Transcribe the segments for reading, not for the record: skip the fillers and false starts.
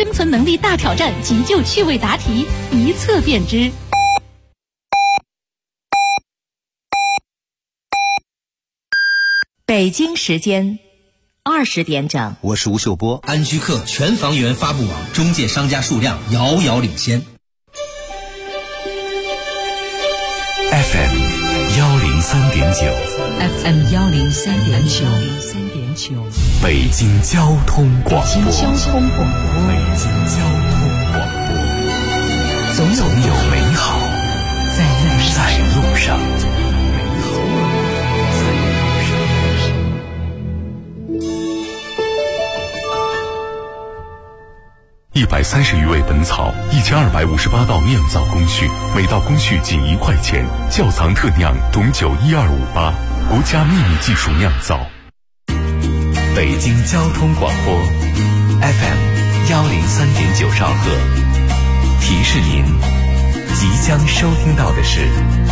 生存能力大挑战急救趣味答题，一测便知。 北京时间20点整， 我是吴秀波。 安居客全房源发布网中介商家数量遥遥领先。 FM 103.9 FM 103.9 北京交通广播。 北京交通广播，总有美好在路上。 130余味本草，1258道酿造工序，每道工序仅1块钱。窖藏特酿董酒12588，国家秘密技术酿造。 北京交通广播 FM 103.9兆赫，提示您即将收听到的是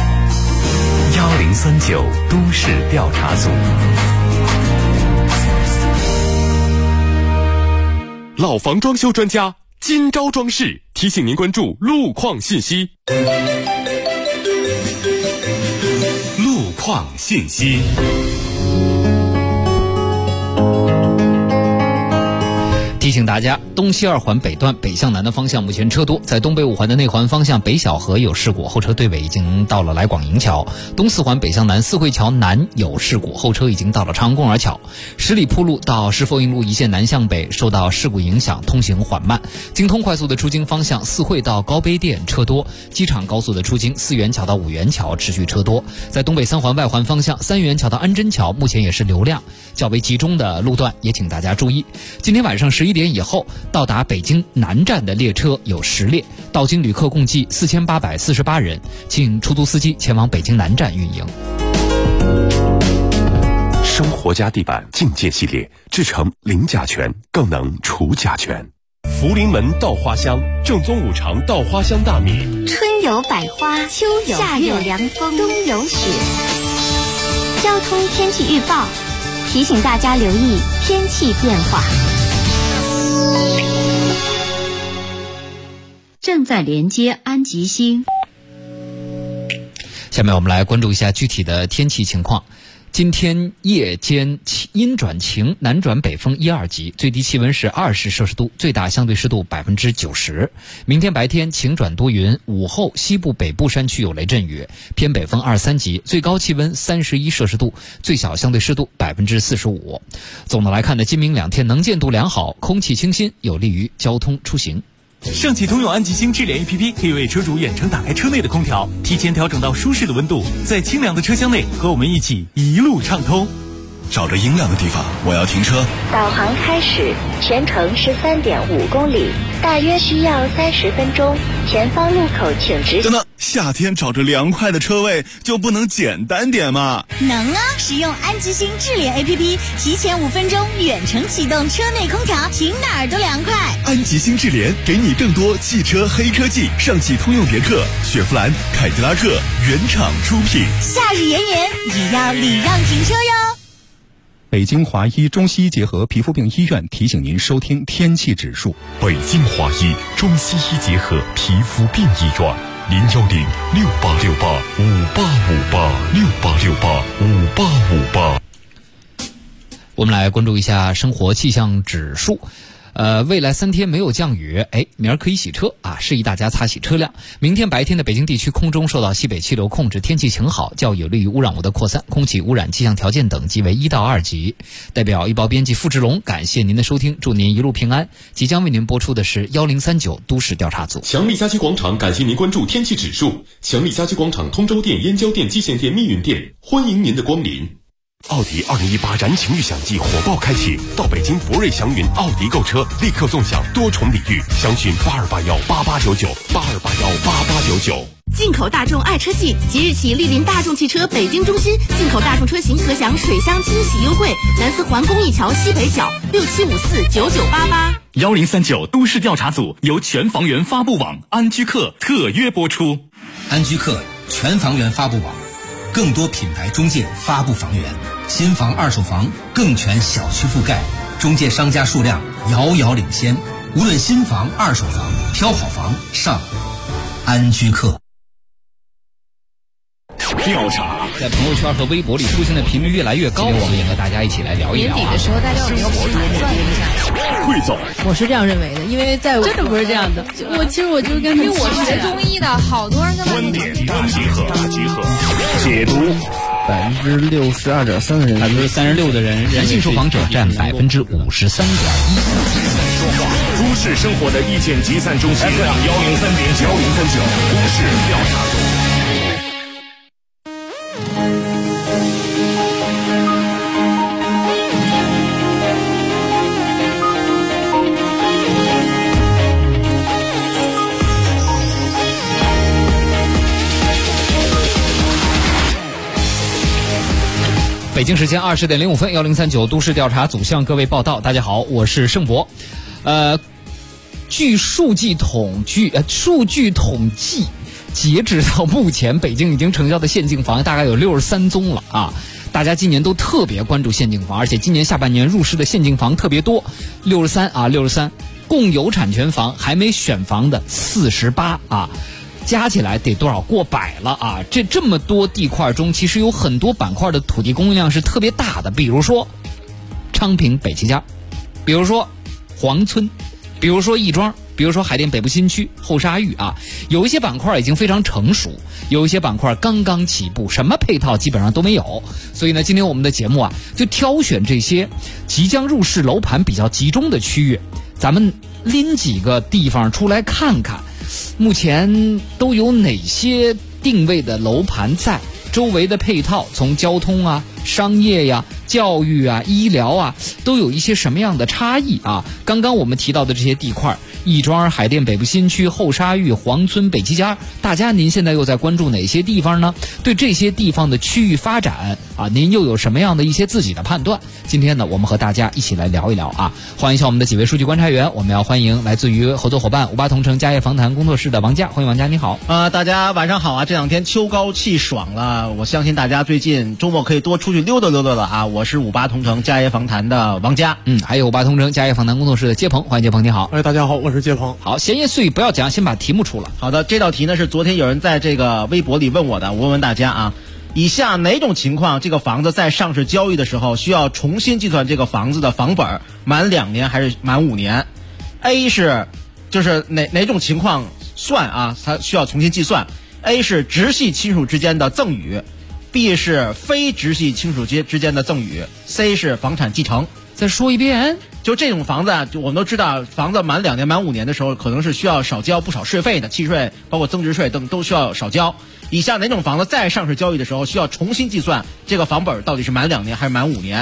1039都市调查组。 老房装修专家今朝装饰提醒您关注路况信息。路况信息。 提醒大家，东西二环北段北向南的方向目前车多，在东北五环的内环方向北小河有事故，后车队尾已经到了来广营桥。东四环北向南四惠桥南有事故，后车已经到了长公园桥。十里铺路到石佛营路一线南向北受到事故影响，通行缓慢。京通快速的出京方向四惠到高碑店车多，机场高速的出京四元桥到五元桥持续车多。在东北三环外环方向三元桥到安贞桥目前也是流量较为集中的路段，也请大家注意。今天晚上11点以后到达北京南站的列车有10列，到京旅客共计4848人，请出租司机前往北京南站运营。 生活家地板境界系列，制成零甲醛，更能除甲醛。福临门稻花香，正宗五常稻花香大米。 春有百花，秋有夏有凉风，冬有雪。交通天气预报提醒大家留意天气变化。 正在连接安吉星。 下面我们来关注一下具体的天气情况。今天夜间阴转晴，南转北风1、2级，最低气温是20摄氏度，最大相对湿度90%。明天白天晴转多云，午后西部北部山区有雷阵雨，偏北风2、3级，最高气温31摄氏度，最小相对湿度45%。总的来看呢，今明2天能见度良好，空气清新，有利于交通出行。 上汽通用安吉星智联 APP 可以为车主远程打开车内的空调，提前调整到舒适的温度，在清凉的车厢内和我们一起一路畅通。 找着阴凉的地方，我要停车。 导航开始，全程13.5公里，大约需要30分钟。前方路口请直行。 等等，夏天找着凉快的车位就不能简单点吗？ 能啊！使用安吉星智联 APP， 提前5分钟远程启动车内空调，停哪儿都凉快。 安吉星智联给你更多汽车黑科技，上汽通用别克、雪佛兰、凯迪拉克原厂出品。 夏日炎炎，也要礼让停车哟。 北京华医中西医结合皮肤病医院提醒您收听天气指数。 北京华医中西医结合皮肤病医院，0106868585858，68685858。 我们来关注一下生活气象指数。未来3天没有降雨，明儿可以洗车啊，示意大家擦洗车辆。明天白天的北京地区空中受到西北气流控制，天气晴好，较有利于污染物的扩散，空气污染气象条件等级为1到2级。代表预报编辑付志龙，感谢您的收听，祝您一路平安。即将为您播出的是1039都市调查组。 强力家居广场感谢您关注天气指数。强力家居广场通州店、燕郊店、蓟县店、密云店，欢迎您的光临。奥迪2018燃情预享季火爆开启，到北京博瑞祥云奥迪购车，立刻纵享多重礼遇，详询82818899，82818899。 进口大众爱车季，即日起莅临大众汽车北京中心，进口大众车型可享水箱清洗优惠，南四环公益桥西北角67549988。 1039都市调查组由全房源发布网安居客特约播出。 安居客全房源发布网，更多品牌中介发布房源，新房二手房更全小区覆盖，中介商家数量遥遥领先。 无论新房、二手房，挑好房上安居客。 调查在朋友圈和微博里出现的频率越来越高，我们也和大家一起来聊一聊。 年底的时候，大家有没有盘算一下？ 汇总， 我是这样认为的，因为在真的不是这样的。我就跟因为我学中医的，好多人在观点大集合，解读。 62.3%的人 ，36%的人，人性受访者占53.1%。 都市生活的意见集散中心 FM 103.9，都市调查组。 北京时间20点05分，1039都市调查组向各位报道。大家好，我是盛博。据数据统计，截止到目前，北京已经成交的限竞房大概有63宗了啊！大家今年都特别关注限竞房，而且今年下半年入市的限竞房特别多，63，共有产权房还没选房的48啊。加起来得多少？过百了啊！这么多地块中，其实有很多板块的土地供应量是特别大的，比如说昌平北齐家，比如说黄村，比如说亦庄，比如说海淀北部新区后沙峪啊。有一些板块已经非常成熟，有一些板块刚刚起步，什么配套基本上都没有。所以呢，今天我们的节目啊，就挑选这些即将入市楼盘比较集中的区域，咱们拎几个地方出来看看。目前都有哪些定位的楼盘在？周围的配套，从交通啊、商业呀、教育啊、医疗啊，都有一些什么样的差异啊？刚刚我们提到的这些地块，亦庄、海淀北部新区、后沙峪、黄村、北齐家，大家您现在又在关注哪些地方呢？对这些地方的区域发展啊，您又有什么样的一些自己的判断？今天呢，我们和大家一起来聊一聊啊！欢迎一下我们的几位数据观察员，我们要欢迎来自于合作伙伴58同城家业访谈工作室的王佳，欢迎王佳，你好。 大家晚上好啊！这两天秋高气爽了，我相信大家最近周末可以多出去溜达溜达了啊！我是58同城家业访谈的王佳， 还有58同城家业访谈工作室的接鹏，欢迎接鹏，你好。 大家好，我是接鹏。 好，闲言碎语不要讲，先把题目出了。 好的，这道题呢是昨天有人在这个微博里问我的，我问问大家啊。以下哪种情况这个房子在上市交易的时候需要重新计算这个房子的房本，满2年还是满5年 ？A 是就是哪种情况算啊？它需要重新计算。A 是直系亲属之间的赠与， B 是非直系亲属之间的赠与， C 是房产继承。 再说一遍。 就这种房子啊，就我们都知道，房子满2年、满5年的时候，可能是需要少交不少税费的，契税包括增值税等都需要少交。以下哪种房子在上市交易的时候需要重新计算这个房本到底是满2年还是满5年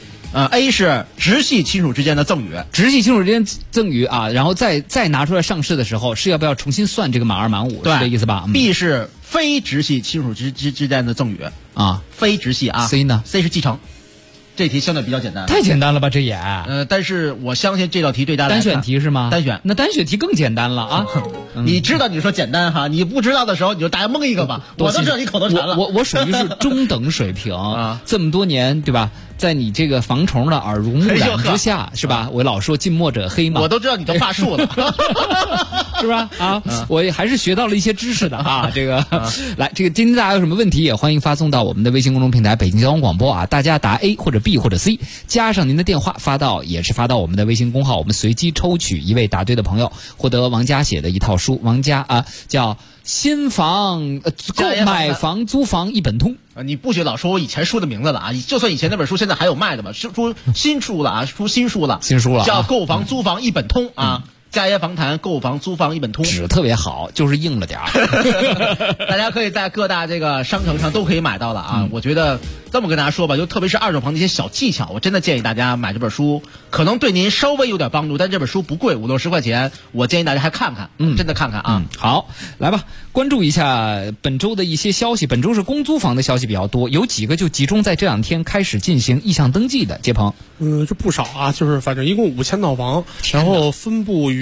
？A 是直系亲属之间的赠与， 直系亲属之间赠与啊，然后再拿出来上市的时候，是要不要重新算这个满2、满5？是这意思吧 ？B 是非直系亲属之间的赠与啊， 非直系啊。 C 呢 ？C 是继承。这题相对比较简单， 太简单了吧？这也但是我相信这道题对大家单选题是吗？ 单选， 那单选题更简单了啊！ 你知道你说简单哈，你不知道的时候你就大家蒙一个吧。我都知道你口头禅了。 我属于是中等水平啊，这么多年对吧？在你这个防虫的耳濡目染之下，是吧？我老说近墨者黑嘛， 我都知道你的话术了， 是吧？啊，我还是学到了一些知识的啊。这个，来，这个今天大家有什么问题也欢迎发送到我们的微信公众平台北京交通广播啊，大家答 A 或者 B 或者 C， 加上您的电话发到我们的微信公号，我们随机抽取一位答对的朋友，获得王佳写的一套书，王佳啊叫新房买房租房一本通。 你不许老说我以前书的名字了啊！就算以前那本书现在还有卖的吧，出新书了啊，出新书了，叫购房租房一本通啊。家业房谈购房租房一本通， 纸特别好，就是硬了点儿。 大家可以在各大这个商城上都可以买到了啊。我觉得这么跟大家说吧，就特别是二手房的一些小技巧，我真的建议大家买这本书，可能对您稍微有点帮助，但这本书不贵，50-60块钱，我建议大家还看看，真的看看啊。 好，来吧，关注一下本周的一些消息。本周是公租房的消息比较多，有几个就集中在这2天开始进行意向登记的。接鹏， 这不少啊，就是反正一共5000套房，然后分布于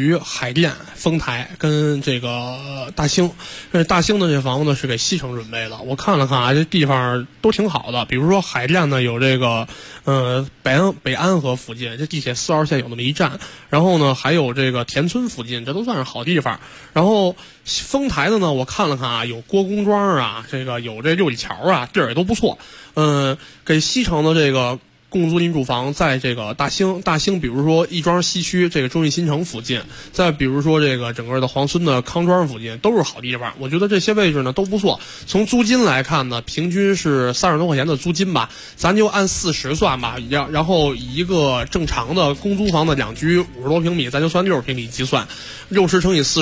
于海淀、丰台跟这个大兴。大兴的这房子呢是给西城准备的，我看了看啊，这地方都挺好的。比如说海淀呢有这个北安河附近，这地铁4号线有那么一站，然后呢还有这个田村附近，这都算是好地方。然后丰台的呢我看了看啊，有郭公庄啊，这个有这六里桥啊，地儿也都不错。给西城的这个共租赁住房在这个大兴，比如说亦庄西区这个中信新城附近，再比如说这个整个的黄村的康庄附近，都是好地方。我觉得这些位置呢都不错。从租金来看呢，平均是30多块钱的租金吧，咱就按40算吧。然后以一个正常的公租房的两居50多平米，咱就算60平米计算，60乘以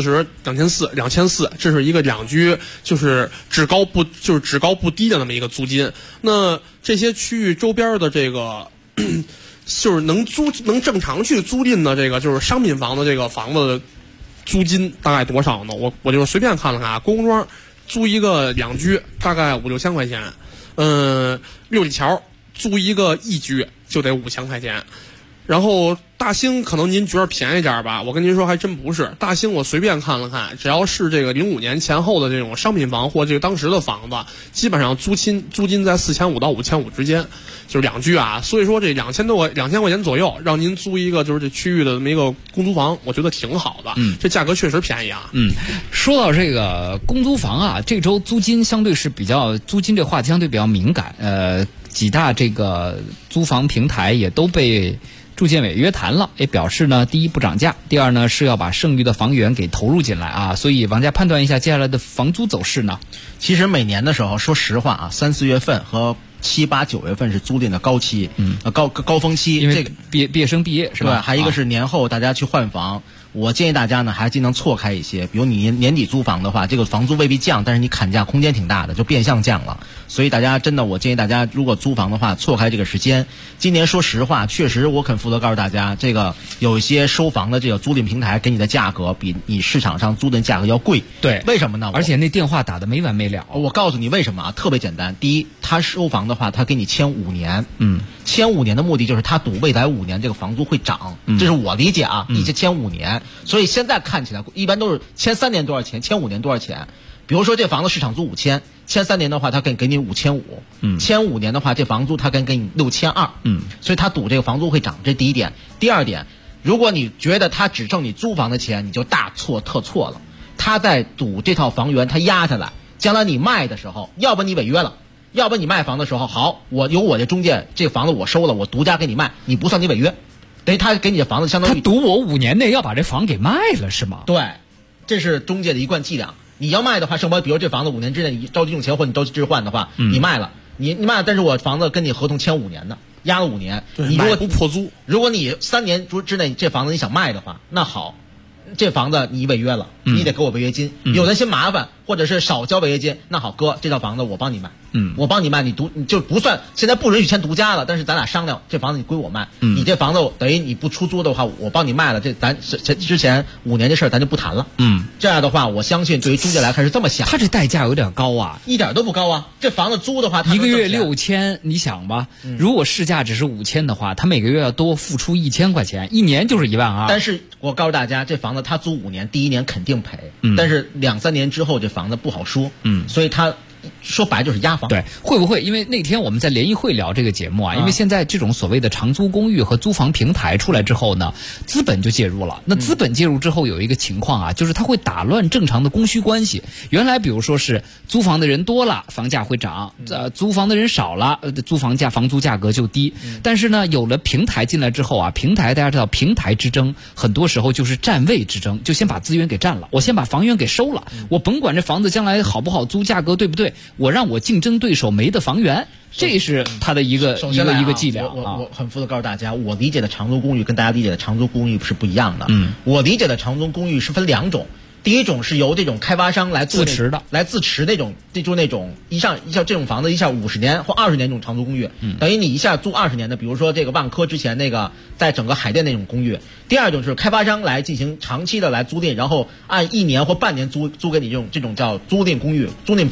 40，2400，这是一个两居，就是只高不低的那么一个租金。那这些区域周边的这个就是能正常去租赁的这个就是商品房的这个房子的租金大概多少呢？我就随便看了看啊，郭公庄租一个两居大概5、6千块钱，六里桥租一个一居就得5000块钱。然后大兴可能您觉得便宜点吧，我跟您说还真不是。大兴我随便看了看，只要是这个05年前后的这种商品房或这个当时的房子，基本上租金在4500到5500之间，就是两居啊。所以说这2000块钱左右，让您租一个就是这区域的这么一个公租房，我觉得挺好的。这价格确实便宜啊。 说到这个公租房啊，这周租金相对是租金这话题相对比较敏感。几大这个租房平台也都被住建委约谈了，也表示呢，第一不涨价，第二呢是要把剩余的房源给投入进来啊。所以王家判断一下接下来的房租走势呢？ 其实每年的时候，说实话啊，3、4月份和7、8、9月份是租赁的高期，高峰期， 因为这个毕业生毕业是吧？ 对，还一个是年后大家去换房。我建议大家呢，还尽量错开一些。比如你年底租房的话，这个房租未必降，但是你砍价空间挺大的，就变相降了。所以大家真的，我建议大家如果租房的话，错开这个时间。今年说实话，确实我肯负责告诉大家，这个有一些收房的这个租赁平台给你的价格比你市场上租的价格要贵。 对， 为什么呢？ 而且那电话打得没完没了。 我告诉你为什么啊？特别简单。第一，他收房的话，他给你签5年。签5年的目的就是他赌未来5年这个房租会涨。这是我理解啊。你这签5年，所以现在看起来一般都是签3年多少钱，签5年多少钱。比如说这房子市场租5000，签3年的话他给你5500，签5年的话这房租他给你6200，所以他赌这个房租会涨，这第一点。第二点，如果你觉得他只挣你租房的钱，你就大错特错了。他在赌这套房源他压下来，将来你卖的时候，要不你违约了，要不你卖房的时候，好，我这中介，这个房子我收了，我独家给你卖，你不算你违约，等于他给你的房子相当于他赌我5年内要把这房给卖了是吗？ 对，这是中介的一贯伎俩。你要卖的话，比如这房子5年之内你着急用钱或者你着急置换的话，你卖了，你卖了，但是我房子跟你合同签5年的，压了5年，你如果不破租， 如果你3年之内这房子你想卖的话，那好，这房子你违约了，你得给我违约金。有人嫌麻烦，或者是少交违约金，那好哥，这套房子我帮你卖，我帮你卖，你就不算，现在不允许签独家了，但是咱俩商量，这房子你归我卖，你这房子等于你不出租的话，我帮你卖了，这咱之前5年这事儿咱就不谈了。这样的话，我相信对于中介来看是这么想。 他这代价有点高啊， 一点都不高啊。这房子租的话， 一个月6000，你想吧，如果市价只是5000的话，他每个月要多付出1000块钱，一年就是12000。 但是我告诉大家，这房子他租5年，第1年肯定赔，但是2、3年之后这房子不好说，所以他说白就是压房。 对，会不会因为那天我们在联谊会聊这个节目啊？因为现在这种所谓的长租公寓和租房平台出来之后呢，资本就介入了。那资本介入之后有一个情况啊，就是它会打乱正常的供需关系。原来比如说是租房的人多了，房价会涨；租房的人少了，房租价格就低。但是呢，有了平台进来之后啊，平台大家知道，平台之争很多时候就是占位之争，就先把资源给占了，我先把房源给收了，我甭管这房子将来好不好租，价格对不对，我让我竞争对手没的房源，这是他的一个伎俩。 我很负责告诉大家，我理解的长租公寓跟大家理解的长租公寓是不一样的。我理解的长租公寓是分2种。第一种是由这种开发商来自持那种，就那种一下这种房子一下50年或20年那种长租公寓，等于你一下租20年的，比如说这个万科之前那个在整个海淀那种公寓。第二种是开发商来进行长期的来租赁，然后按1年或半年租给你这种叫租赁公寓、租赁房，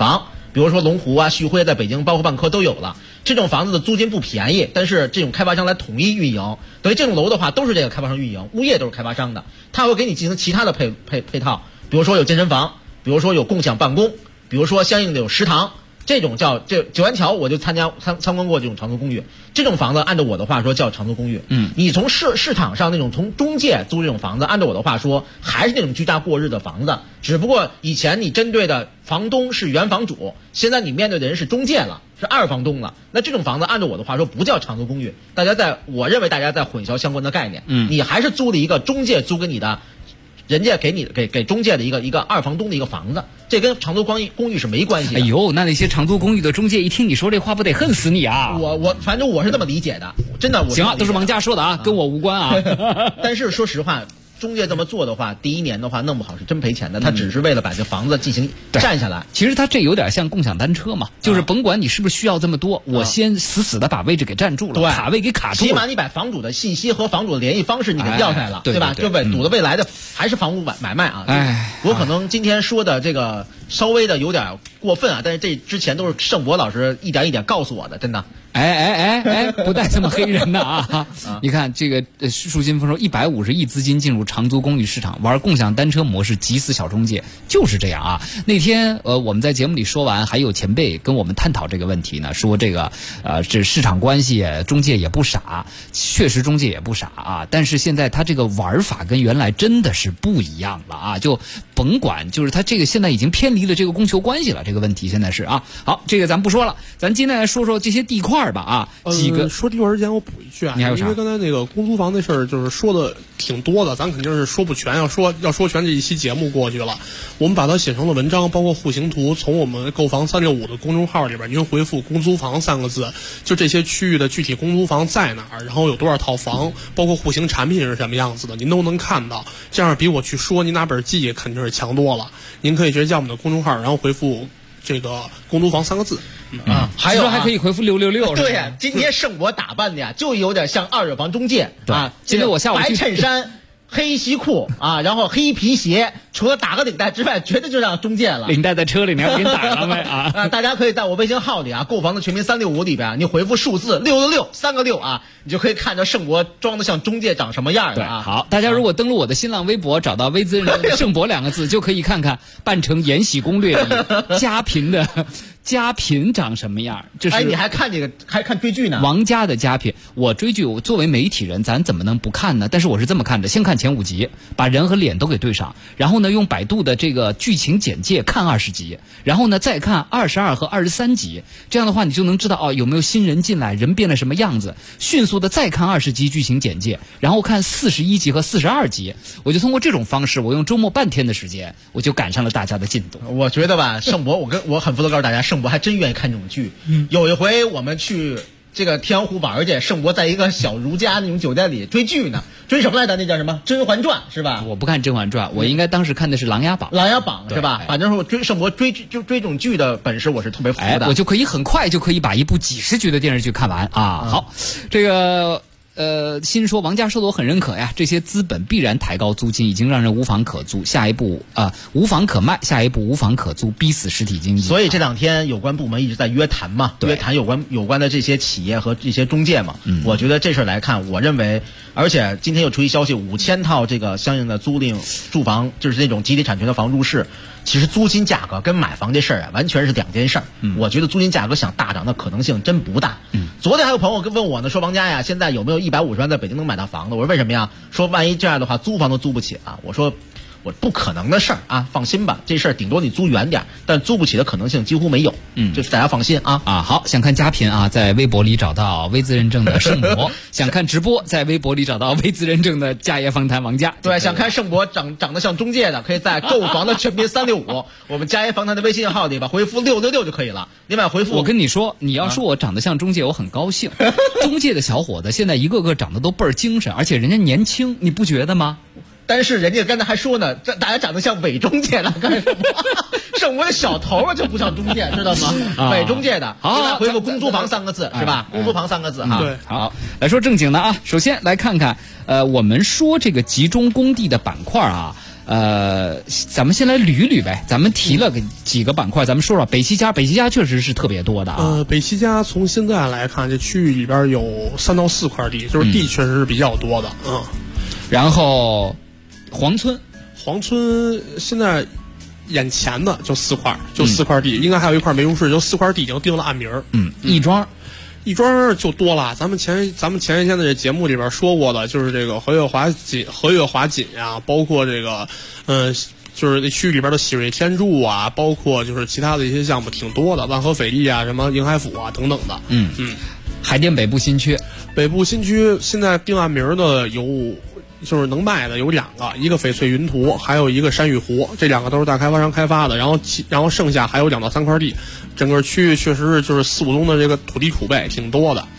比如说龙湖啊、旭辉在北京，包括万科都有了。这种房子的租金不便宜，但是这种开发商来统一运营，等于这种楼的话都是这个开发商运营，物业都是开发商的，他会给你进行其他的配套，比如说有健身房，比如说有共享办公，比如说相应的有食堂。这种叫九元桥，我就参观过这种长租公寓。这种房子按照我的话说叫长租公寓。你从市场上那种从中介租这种房子，按照我的话说还是那种居家过日的房子，只不过以前你针对的房东是原房主，现在你面对的人是中介了，是二房东了。那这种房子按照我的话说不叫长租公寓，我认为大家在混淆相关的概念。你还是租了一个中介租给你的。人家给中介的一个二房东的一个房子，这跟长租公寓是没关系的。 哎呦，那些长租公寓的中介一听你说这话，不得恨死你啊！ 反正我是这么理解的，真的。 行啊，都是王家说的啊，跟我无关啊。 但是说实话，中介这么做的话，第一年的话弄不好是真赔钱的。他只是为了把这房子进行占下来。 其实他这有点像共享单车嘛，就是甭管你是不是需要这么多，我先死的把位置给占住了，卡位给卡住了。 起码你把房主的信息和房主的联系方式你给调下来了，对吧？就赌的未来的还是房屋买卖啊。我可能今天说的这个稍微的有点过分啊，但是这之前都是盛博老师一点一点告诉我的，真的。 不带这么黑人的啊！你看这个树新峰说，150亿资金进入长租公寓市场，玩共享单车模式，急死小中介，就是这样啊。那天我们在节目里说完，还有前辈跟我们探讨这个问题呢，说这个这市场关系，中介也不傻，确实中介也不傻啊。但是现在他这个玩法跟原来真的是不一样了啊！就甭管，就是他这个现在已经偏离了这个供求关系了，这个问题现在是啊。好，这个咱不说了，咱今天来说说这些地块吧啊。几个说地块之前我补一句啊，因为刚才那个公租房那事儿就是说的挺多的，咱肯定是说不全，要说全这一期节目过去了。我们把它写成了文章，包括户型图，从我们购房365的公众号里边，您回复公租房3个字，就这些区域的具体公租房在哪儿，然后有多少套房，包括户型产品是什么样子的，您都能看到。这样比我去说您拿本记肯定是强多了。您可以直接加我们的公众号，然后回复这个公租房3个字。 还有还可以回复666。 对呀，今天盛博打扮的呀，就有点像二手房中介啊。 今天我下午白衬衫、黑西裤啊，然后黑皮鞋，除了打个领带之外，绝对就像中介了。 领带在车里，你还给你打上没啊？ 大家可以在我微信号里啊，购房的全民365里边，你回复数字666，3个6啊，你就可以看着盛博装的像中介长什么样的啊。 好，大家如果登录我的新浪微博，找到微资人盛博2个字，就可以看看扮成延禧攻略里家嫔长什么样？这是你还看这个，还看追剧呢？ 王家的家嫔，我追剧，我作为媒体人，咱怎么能不看呢？但是我是这么看的：先看前5集，把人和脸都给对上，然后呢，用百度的这个剧情简介看20集，然后呢再看22和23集，这样的话你就能知道有没有新人进来，人变了什么样子。迅速的再看20集剧情简介，然后看41集和42集，我就通过这种方式，我用周末半天的时间，我就赶上了大家的进度。 我觉得吧，盛博，我很负责告诉大家，盛博还真愿意看这种剧。有一回我们去这个天阳湖玩去，盛博在一个小如家那种酒店里追剧呢，追什么来着？那叫什么《甄嬛传》是吧？ 我不看《甄嬛传》，我应该当时看的是《琅琊榜》。 琅琊榜是吧？反正是盛博追这种剧的本事，我是特别服的。 我就可以很快就可以把一部几十集的电视剧看完啊。好，这个。新说王家说的我很认可呀，这些资本必然抬高租金，已经让人无房可租，下一步无房可卖，下一步无房可租，逼死实体经济。 所以这2天有关部门一直在约谈嘛，约谈有关的这些企业和这些中介嘛。我觉得这事来看，我认为，而且今天又出一消息，5000套这个相应的租赁住房，就是那种集体产权的房入市。其实租金价格跟买房这事儿啊，完全是2件事儿。我觉得租金价格想大涨的可能性真不大。昨天还有朋友问我呢，说王家呀，现在有没有150万在北京能买到房子？我说为什么呀？说万一这样的话，租房都租不起啊。我说不可能的事儿啊，放心吧，这事儿顶多你租远点，但租不起的可能性几乎没有。就是大家放心啊。 好，想看家嫔啊，在微博里找到微资认证的盛博；想看直播，在微博里找到微资认证的家业访谈王家。 对，想看盛博长得像中介的，可以在购房的全民365我们家业访谈的微信号里吧，回复666就可以了。另外回复， 我跟你说，你要说我长得像中介，我很高兴。中介的小伙子现在一个个长得都倍儿精神，而且人家年轻，你不觉得吗？ 但是人家刚才还说呢，这大家长得像伪中介了，干什么？盛博的小头就不像中介，知道吗？伪中介的。好，回复公租房3个字是吧？公租房3个字哈。 对， 好，来说正经的啊。首先来看看，我们说这个集中供地的板块啊。 咱们先来捋捋呗。咱们提了几个板块，咱们说说北七家。北七家确实是特别多的啊。 北七家从现在来看，这区域里边有3到4块地，就是地确实是比较多的。 然后黄村现在眼前的就4块，地，应该还有一块没入市，就4块地已经定了案名。亦庄就多了，咱们前一天的这节目里边说过的，就是这个和悦华锦呀，包括这个就是那区域里边的喜瑞天柱啊，包括就是其他的一些项目挺多的，万和斐丽啊，什么迎海府啊等等的。 海淀北部新区现在定案名的有，就是能卖的有2个，一个翡翠云图，还有一个山芋湖，这2个都是大开发商开发的，然后剩下还有2到3块地，整个区域确实是就是4、5宗的这个土地储备挺多的。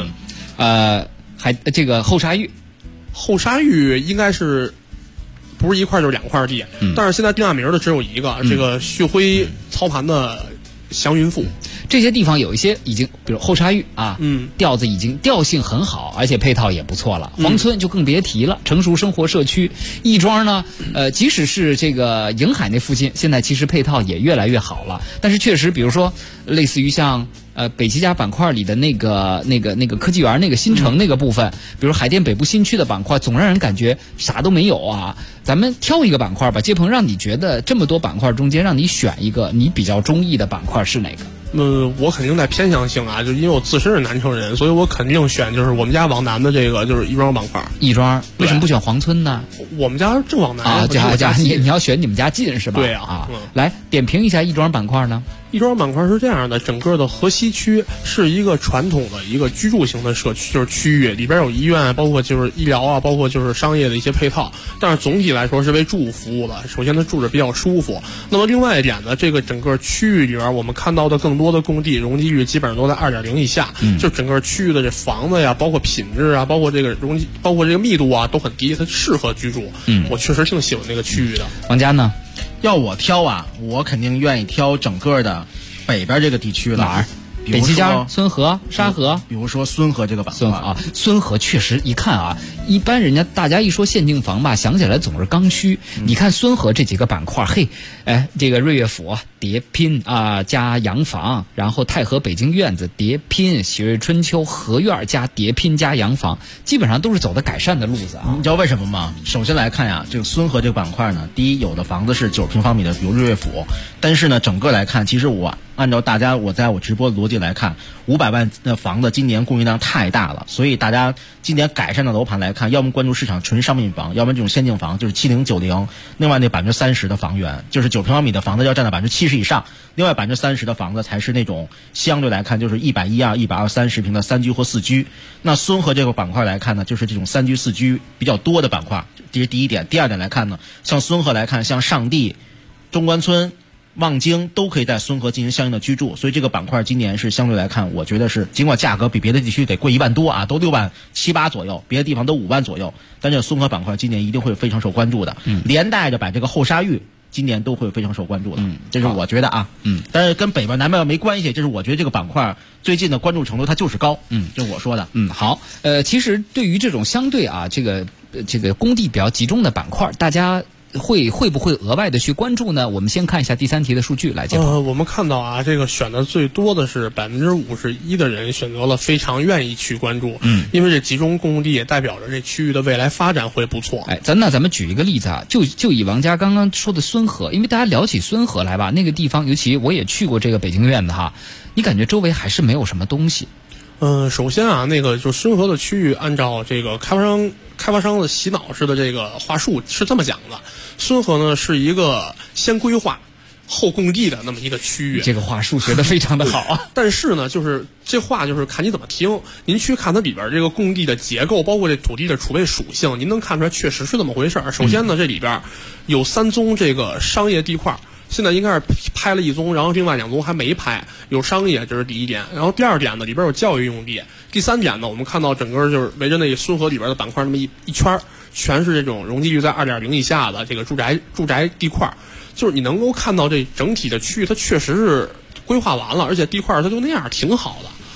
这个后沙峪应该是不是1块就是2块地，但是现在定案名的只有一个，这个旭辉操盘的祥云富。 这些地方有一些已经，比如后沙峪啊，调性很好，而且配套也不错了。黄村就更别提了，成熟生活社区。亦庄呢，即使是这个迎海那附近，现在其实配套也越来越好了。但是确实，比如说类似于像北七家板块里的那个科技园那个新城那个部分，比如海淀北部新区的板块，总让人感觉啥都没有啊。咱们挑一个板块吧，接鹏，让你觉得这么多板块中间，让你选一个你比较中意的板块是哪个？ 我肯定在偏向性啊，就因为我自身是南城人，所以我肯定选就是我们家往南的这个就是亦庄板块。 亦庄为什么不选黄村呢？ 我们家正往南啊，你要选你们家近是吧？ 对啊。 来点评一下亦庄板块呢？ 亦庄板块是这样的，整个的河西区是一个传统的一个居住型的社区，就是区域里边有医院，包括就是医疗啊，包括就是商业的一些配套，但是总体来说是为住户服务的。首先它住着比较舒服，那么另外一点呢，这个整个区域里边我们看到的更多的供地容积率基本上都在2.0以下，就整个区域的这房子呀，包括品质啊，包括这个容积，包括这个密度啊都很低，它适合居住。我确实挺喜欢那个区域的。 王家呢？ 要我挑啊，我肯定愿意挑整个的北边这个地区了。 哪儿？北七家、孙河、沙河。 比如说孙河这个板块孙河确实一看啊，一般大家一说限定房吧，想起来总是刚需。你看孙河这几个板块，这个瑞悦府叠拼啊加洋房，然后太和北京院子叠拼，喜瑞春秋合院加叠拼加洋房，基本上都是走的改善的路子啊。 你知道为什么吗？首先来看呀，这个孙河这个板块呢，第一，有的房子是90平方米的，比如瑞悦府，但是呢，整个来看，其实我按照我在我直播的逻辑来看，500万的房子今年供应量太大了，所以大家今年改善的楼盘来看，要么关注市场纯商品房，要么这种限定房，就是70、90，另外那30%的房源，就是9平方米的房子要占到70%以上，另外30%的房子才是那种相对来看就是110、120、30平的3居或4居。那孙河这个板块来看呢，就是这种3居、4居比较多的板块，这是第一点。第二点来看呢，像孙河来看，像上地、中关村、望京都可以在孙河进行相应的居住，所以这个板块今年是相对来看，我觉得是尽管价格比别的地区得贵1万多啊，都6万7、8左右，别的地方都5万左右，但这孙河板块今年一定会非常受关注的，连带着把这个后沙峪今年都会非常受关注的，这是我觉得啊，但是跟北边南边没关系，这是我觉得这个板块最近的关注程度它就是高，这是我说的， 好，其实对于这种相对啊这个工地比较集中的板块，大家会不会额外的去关注呢？我们先看一下第3题的数据来。 我们看到啊，这个选的最多的是51%的人选择了非常愿意去关注，因为这集中供地也代表着这区域的未来发展会不错。 咱们举一个例子啊，就以王家刚刚说的孙河，因为大家聊起孙河来吧，那个地方尤其我也去过这个北京院子哈，你感觉周围还是没有什么东西。 首先啊，那个就孙河的区域，按照这个开发商的洗脑式的这个话术是这么讲的，孙河呢是一个先规划后供地的那么一个区域。 这个话术学得非常的好啊。 但是呢，就是这话就是看你怎么听，您去看它里边这个供地的结构，包括这土地的储备属性，您能看出来确实是这么回事儿。首先呢，这里边有3宗这个商业地块。现在应该是拍了1宗，然后另外2宗还没拍，有商业，这是第一点。然后第二点呢，里边有教育用地。第三点呢，我们看到整个就是围着那个孙河里边的板块那么一圈，全是这种容积率在2.0以下的这个住宅地块，就是你能够看到这整体的区域它确实是规划完了，而且地块它就那样挺好的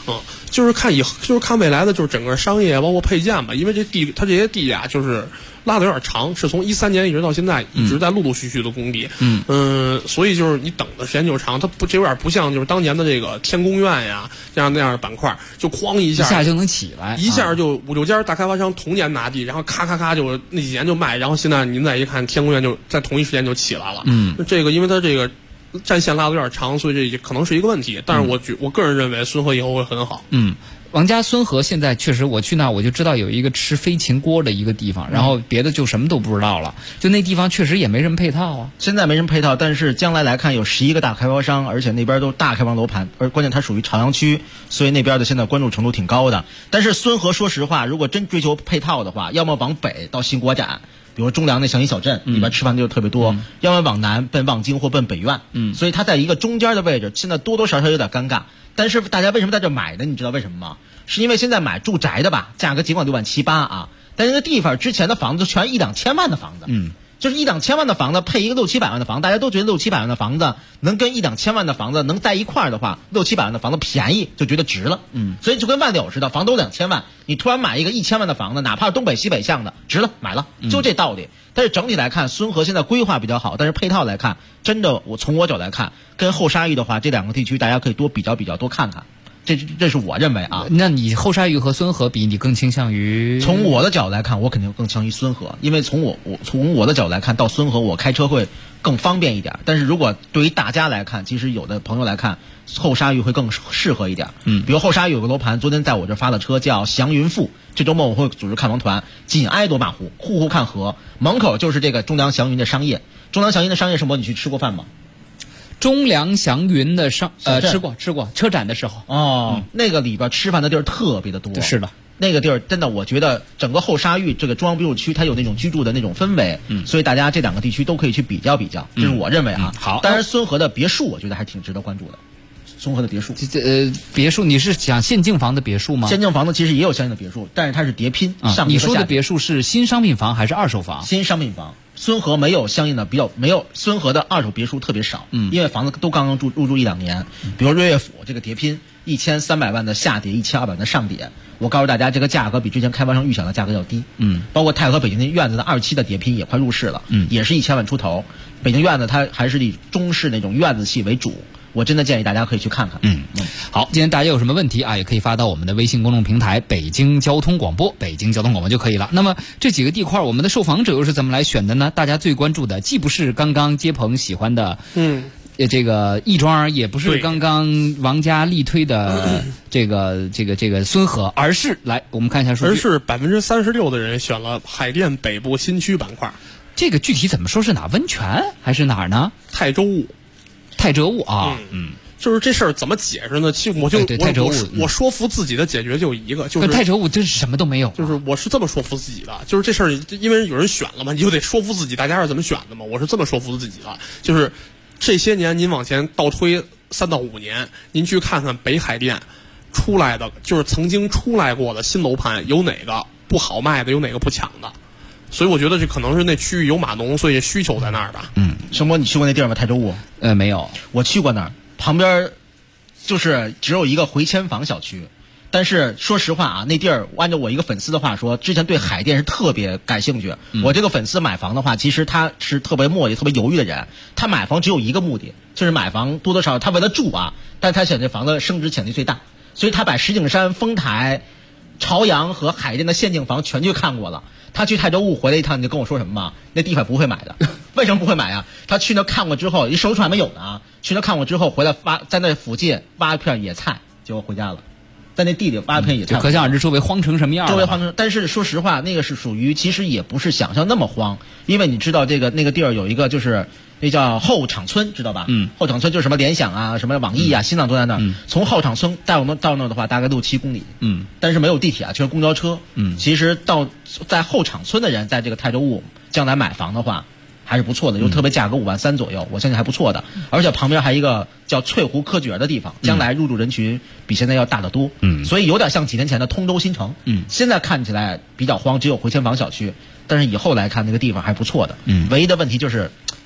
就是看未来的就是整个商业包括配件吧，因为它这些地啊就是拉的有点长，是从13年一直到现在一直在陆陆续续的工地，所以就是你等的时间就长，这有点不像就是当年的这个天宫苑呀这样那样的板块，就哐一下就能起来， 一下就5-6家大开发商同年拿地，然后咔就那几年就卖，然后现在您再一看天宫苑就在同一时间就起来了，这个因为它这个战线拉的有点长，所以这也可能是一个问题。但是我个人认为孙河以后会很好。 王家孙河现在确实，我去那我就知道有一个吃飞禽锅的一个地方，然后别的就什么都不知道了。就那地方确实也没什么配套啊。 现在没什么配套，但是将来来看有11个大开发商，而且那边都大开放楼盘，而关键它属于朝阳区，所以那边的现在关注程度挺高的。但是孙河说实话，如果真追求配套的话，要么往北到新国展。比如中粮那祥云小镇里边吃饭的就特别多，要么往南奔望京或奔北苑，所以它在一个中间的位置，现在多多少少有点尴尬。但是大家为什么在这买呢？你知道为什么吗？是因为现在买住宅的吧，价格尽管6万7、8啊，但是那个地方之前的房子全1-2千万的房子，就是1-2千万的房子配一个600-700万的房子，大家都觉得600-700万的房子能跟1-2千万的房子能在一块儿的话，600-700万的房子便宜就觉得值了，所以就跟万柳似的，房都2千万，你突然买一个1千万的房子，哪怕是东北西北向的，值了，买了，就这道理。但是整体来看，孙河现在规划比较好，但是配套来看，真的从我角来看，跟后沙峪的话，这2个地区大家可以多比较多看看。这是我认为啊。 那你后沙峪和孙河比，你更倾向于？ 从我的角度来看，我肯定更倾向于孙河，因为从我的角度来看，到孙河我开车会更方便一点。但是如果对于大家来看，其实有的朋友来看，后沙峪会更适合一点。比如后沙峪有个楼盘，昨天在我这发了车，叫祥云富。这周末我会组织看房团，紧挨罗马湖，户户看河，门口就是这个中粮祥云的商业。中粮祥云的商业是模拟区吃过饭吗？ 中粮祥云的吃过车展的时候那个里边吃饭的地儿特别的多。 是的， 那个地儿真的，我觉得整个后沙峪这个中央别墅区，它有那种居住的那种氛围，所以大家这2个地区都可以去比较，这是我认为啊。 好， 当然孙河的别墅，我觉得还挺值得关注的。孙河的别墅， 别墅你是讲现净房的别墅吗？ 现净房子其实也有相应的别墅，但是它是叠拼。 你说的别墅是新商品房还是二手房？ 新商品房。孙河没有相应的没有孙河的二手别墅特别少，因为房子都刚刚入住1-2年。比如瑞悦府这个叠拼1300万的下叠，1200万的上叠，我告诉大家这个价格比之前开发商预想的价格要低。包括太和北京那院子的2期的叠拼也快入市了，也是1000万出头。北京院子它还是以中式那种院子系为主。我真的建议大家可以去看看。 好，今天大家有什么问题啊，也可以发到我们的微信公众平台北京交通广播就可以了。那么这几个地块我们的受访者又是怎么来选的呢？大家最关注的既不是刚刚接鹏喜欢的这个亦庄，也不是刚刚王家力推的这个孙河，而是来我们看一下数据， 而是36%的人选了海淀北部新区板块。 这个具体怎么说，是哪温泉还是哪儿呢？ 泰州雾啊， 就是这事儿怎么解释呢？其实我说服自己的解决就一个，就是泰州雾真是什么都没有。 就是我是这么说服自己的，就是这事儿因为有人选了嘛，你就得说服自己，大家是怎么选的嘛？我是这么说服自己的，就是这些年您往前倒推3到5年，您去看看北海淀出来的，就是曾经出来过的新楼盘，有哪个不好卖的，有哪个不抢的。所以我觉得这可能是那区域有码农，所以需求在那儿吧。 生波，你去过那地儿吗？泰州雾？ 没有， 我去过那儿，旁边就是只有一个回迁房小区。但是说实话啊，那地儿按照我一个粉丝的话说，之前对海淀是特别感兴趣。我这个粉丝买房的话，其实他是特别磨叽、特别犹豫的人。他买房只有一个目的，就是买房多多少少他为了住啊，但他选这房子升值潜力最大，所以他把石景山、丰台、朝阳和海淀的现净房全去看过了。他去泰州雾回来一趟，你就跟我说什么吗？那地方不会买的。为什么不会买啊？他去那看过之后，手里还没有呢啊！去那看过之后回来在那附近挖一片野菜，结果回家了。在那地里挖一片野菜， 就可想而知周围荒成什么样。 周围荒成，但是说实话，那个是属于其实也不是想象那么荒，因为你知道那个地儿有一个就是那叫后场村，知道吧？后场村就是什么联想啊、什么网易啊、新浪都在那儿。从后场村到那儿的话，大概6-7公里。但是没有地铁啊，全是公交车。其实在后场村的人，在这个泰州雾将来买房的话，还是不错的，就特别价格5万3左右，我相信还不错的。而且旁边还一个叫翠湖科举园的地方，将来入住人群比现在要大得多。所以有点像几年前的通州新城。现在看起来比较荒，只有回迁房小区，但是以后来看那个地方还不错的。唯一的问题就是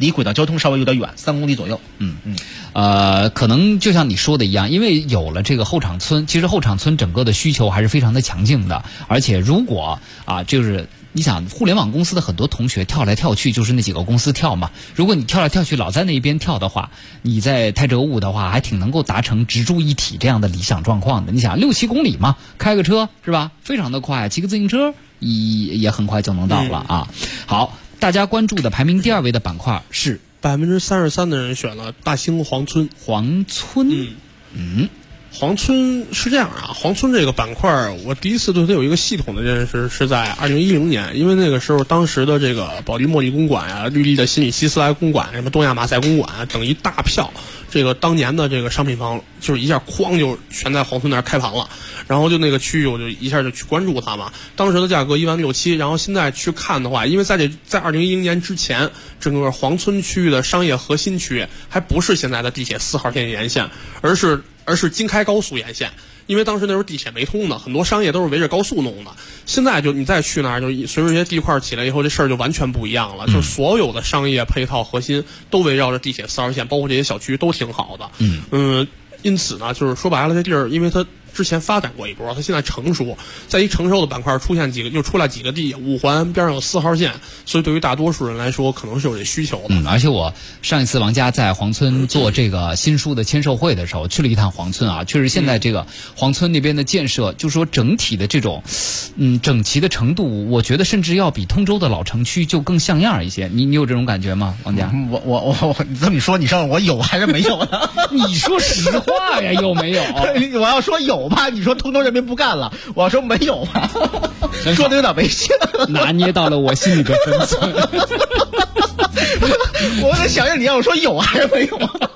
离轨道交通稍微有点远，3公里左右。 可能就像你说的一样，因为有了这个后场村，其实后场村整个的需求还是非常的强劲的，而且如果就是你想互联网公司的很多同学跳来跳去，就是那几个公司跳嘛，如果你跳来跳去老在那一边跳的话，你在泰州务的话还挺能够达成直住一体这样的理想状况的。你想6-7公里嘛，开个车是吧，非常的快，骑个自行车也很快就能到了啊。好，大家关注的排名第2位的板块是 33%的人选了大兴黄村。 黄村， 黄村是这样啊，黄村这个板块，我第一次对它有一个系统的认识是在2010年，因为那个时候当时的这个保利茉莉公馆啊、绿地的新里希斯莱公馆、什么东亚马赛公馆等一大票，这个当年的这个商品房就是一下哐就全在黄村那儿开盘了，然后就那个区域我就一下就去关注它嘛，当时的价格1.67000，然后现在去看的话，因为在2010年之前，整个黄村区域的商业核心区还不是现在的地铁4号线沿线，而是京开高速沿线，因为当时那时候地铁没通的，很多商业都是围着高速弄的。现在就你再去那儿，就随着这些地块起来以后，这事儿就完全不一样了。就是所有的商业配套核心都围绕着地铁4号线，包括这些小区都挺好的。因此呢，就是说白了，这地儿因为它之前发展过一波，它现在成熟，在一成熟的板块又出来几个地，5环边上有4号线，所以对于大多数人来说，可能是有这需求的。 而且我上一次王家在黄村做这个新书的签售会的时候，去了一趟黄村啊，确实现在这个黄村那边的建设，就说整体的这种整齐的程度，我觉得甚至要比通州的老城区就更像样一些。你有这种感觉吗，王家？ 我你这么说，你说我有还是没有呢？ 你说实话呀，有没有？ 我要说有吧，你说通州人民不干了，我要说没有吧，说的有点违心， 拿捏到了我心里的分寸。 我在想想你让我说有还是没有。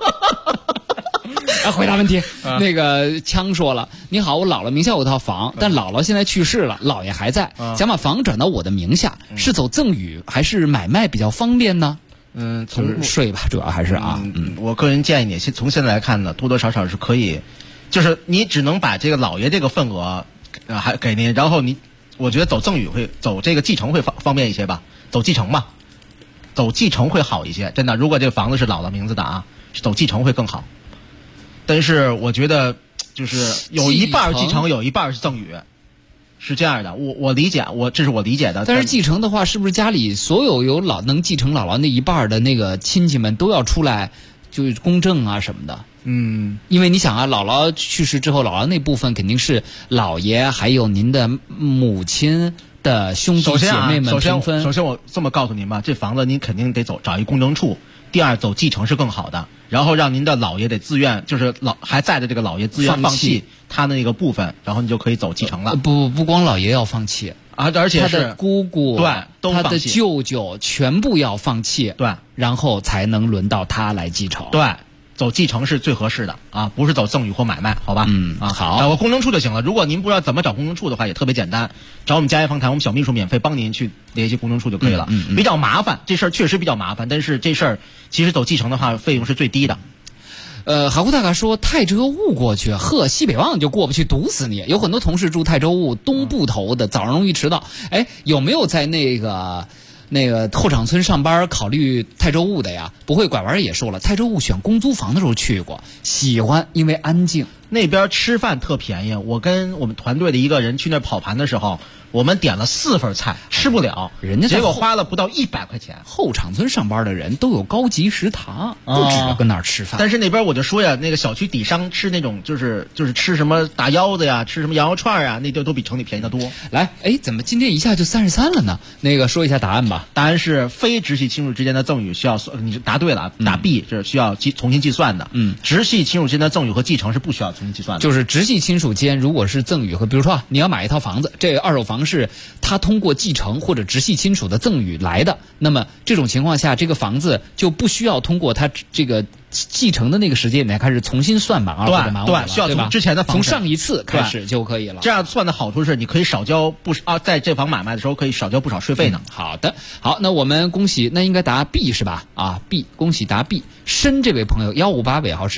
回答问题，那个枪说了，你好，我姥姥名下有套房，但姥姥现在去世了，姥爷还在，想把房转到我的名下，是走赠与还是买卖比较方便呢？从税吧，主要还是我个人建议你，从现在来看呢，多多少少是可以，就是你只能把这个姥爷这个份额还给您，然后我觉得走赠与走这个继承会方便一些吧，走继承吧，走继承会好一些，真的。如果这个房子是姥姥名字的啊，走继承会更好。但是我觉得就是有一半继承，有一半是赠与，是这样的。我理解，这是我理解的。 但是继承的话，是不是家里所有能继承姥姥那一半的那个亲戚们都要出来，就是公证啊什么的？因为你想啊，姥姥去世之后，姥姥那部分肯定是姥爷还有您的母亲的兄弟姐妹们平分。 首先我这么告诉您吧，这房子您肯定得找一公证处。第二，走继承是更好的，然后让您的姥爷得自愿，就是还在的这个姥爷自愿放弃他那个部分，然后你就可以走继承了。 不光姥爷要放弃啊，而且是他的姑姑对都放弃， 他的舅舅全部要放弃， 对， 然后才能轮到他来继承。 对，走继承是最合适的啊，不是走赠与或买卖，好吧？ 好， 找个公证处就行了。如果您不知道怎么找公证处的话，也特别简单，找我们家业访谈，我们小秘书免费帮您去联系公证处就可以了。比较麻烦，这事儿确实比较麻烦，但是这事儿其实走继承的话，费用是最低的。 海湖大哥说泰州务过去，呵，西北旺就过不去，堵死你。有很多同事住泰州务东部头的，早上容易迟到。有没有在那个后场村上班考虑泰州务的呀？不会拐弯也说了，泰州务选公租房的时候去过，喜欢，因为安静。 那边吃饭特便宜，我跟我们团队的一个人去那跑盘的时候，我们点了4份菜，吃不了，结果花了不到100块钱。 后场村上班的人都有高级食堂，不指着跟那儿吃饭。 但是那边我就说呀，那个小区底商吃那种就是吃什么大腰子呀，吃什么羊肉串啊，那都比城里便宜得多。 来，怎么今天一下就33了呢？那个说一下答案吧。 答案是非直系亲属之间的赠与需要你答对了，答 B 是需要重新计算的。直系亲属之间的赠与和继承是不需要重新计算的。 就是直系亲属间如果是赠与和，比如说你要买一套房子，这个二手房是他通过继承或者直系亲属的赠与来的，那么这种情况下，这个房子就不需要通过他这个继承的那个时间点开始重新算满2或者满5了， 对，需要从之前的房从上一次开始就可以了。 这样算的好处是你可以少交在这房买卖的时候可以少交不少税费呢。 好的，好，那我们恭喜，那应该答 B 是吧？B， 恭喜答 B。申这位朋友158尾号是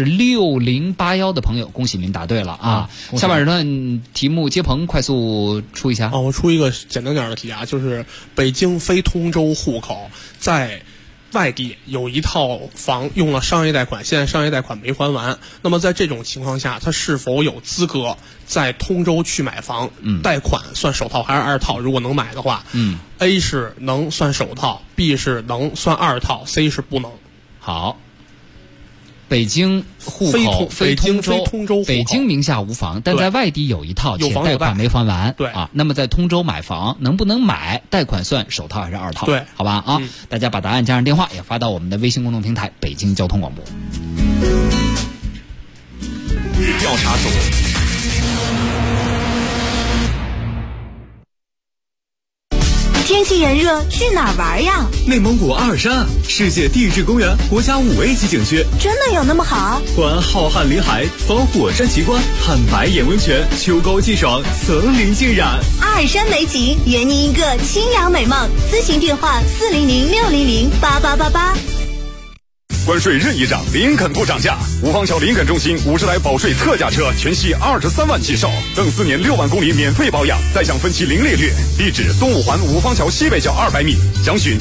6081的朋友，恭喜您答对了啊！下半时段题目接鹏快速出一下。 我出一个简单点的题啊，就是北京非通州户口在外地有一套房用了商业贷款，现在商业贷款没还完，那么在这种情况下，他是否有资格在通州去买房？贷款算首套还是二套？如果能买的话，A 是能算首套， B 是能算二套， C 是不能。 好，北京户口非通州，北京名下无房，但在外地有一套，且贷款没还完。 对啊，那么在通州买房能不能买？贷款算首套还是二套？ 对， 好吧啊，大家把答案加上电话，也发到我们的微信公众平台北京交通广播。 调查组。 天气炎热，去哪儿玩呀？ 内蒙古阿尔山，世界地质公园国家5A级景区， 真的有那么好？ 观浩瀚林海，访火山奇观，看白眼温泉，秋高气爽，层林尽染。 阿尔山美景，圆您一个清扬美梦。咨询电话400-600-8888。 关税任意涨，林肯不涨价。五方桥林肯中心50台保税特价车，全系23万起售，赠4年6万公里免费保养，再享分期零利率。地址：东五环五方桥西北角200米。详询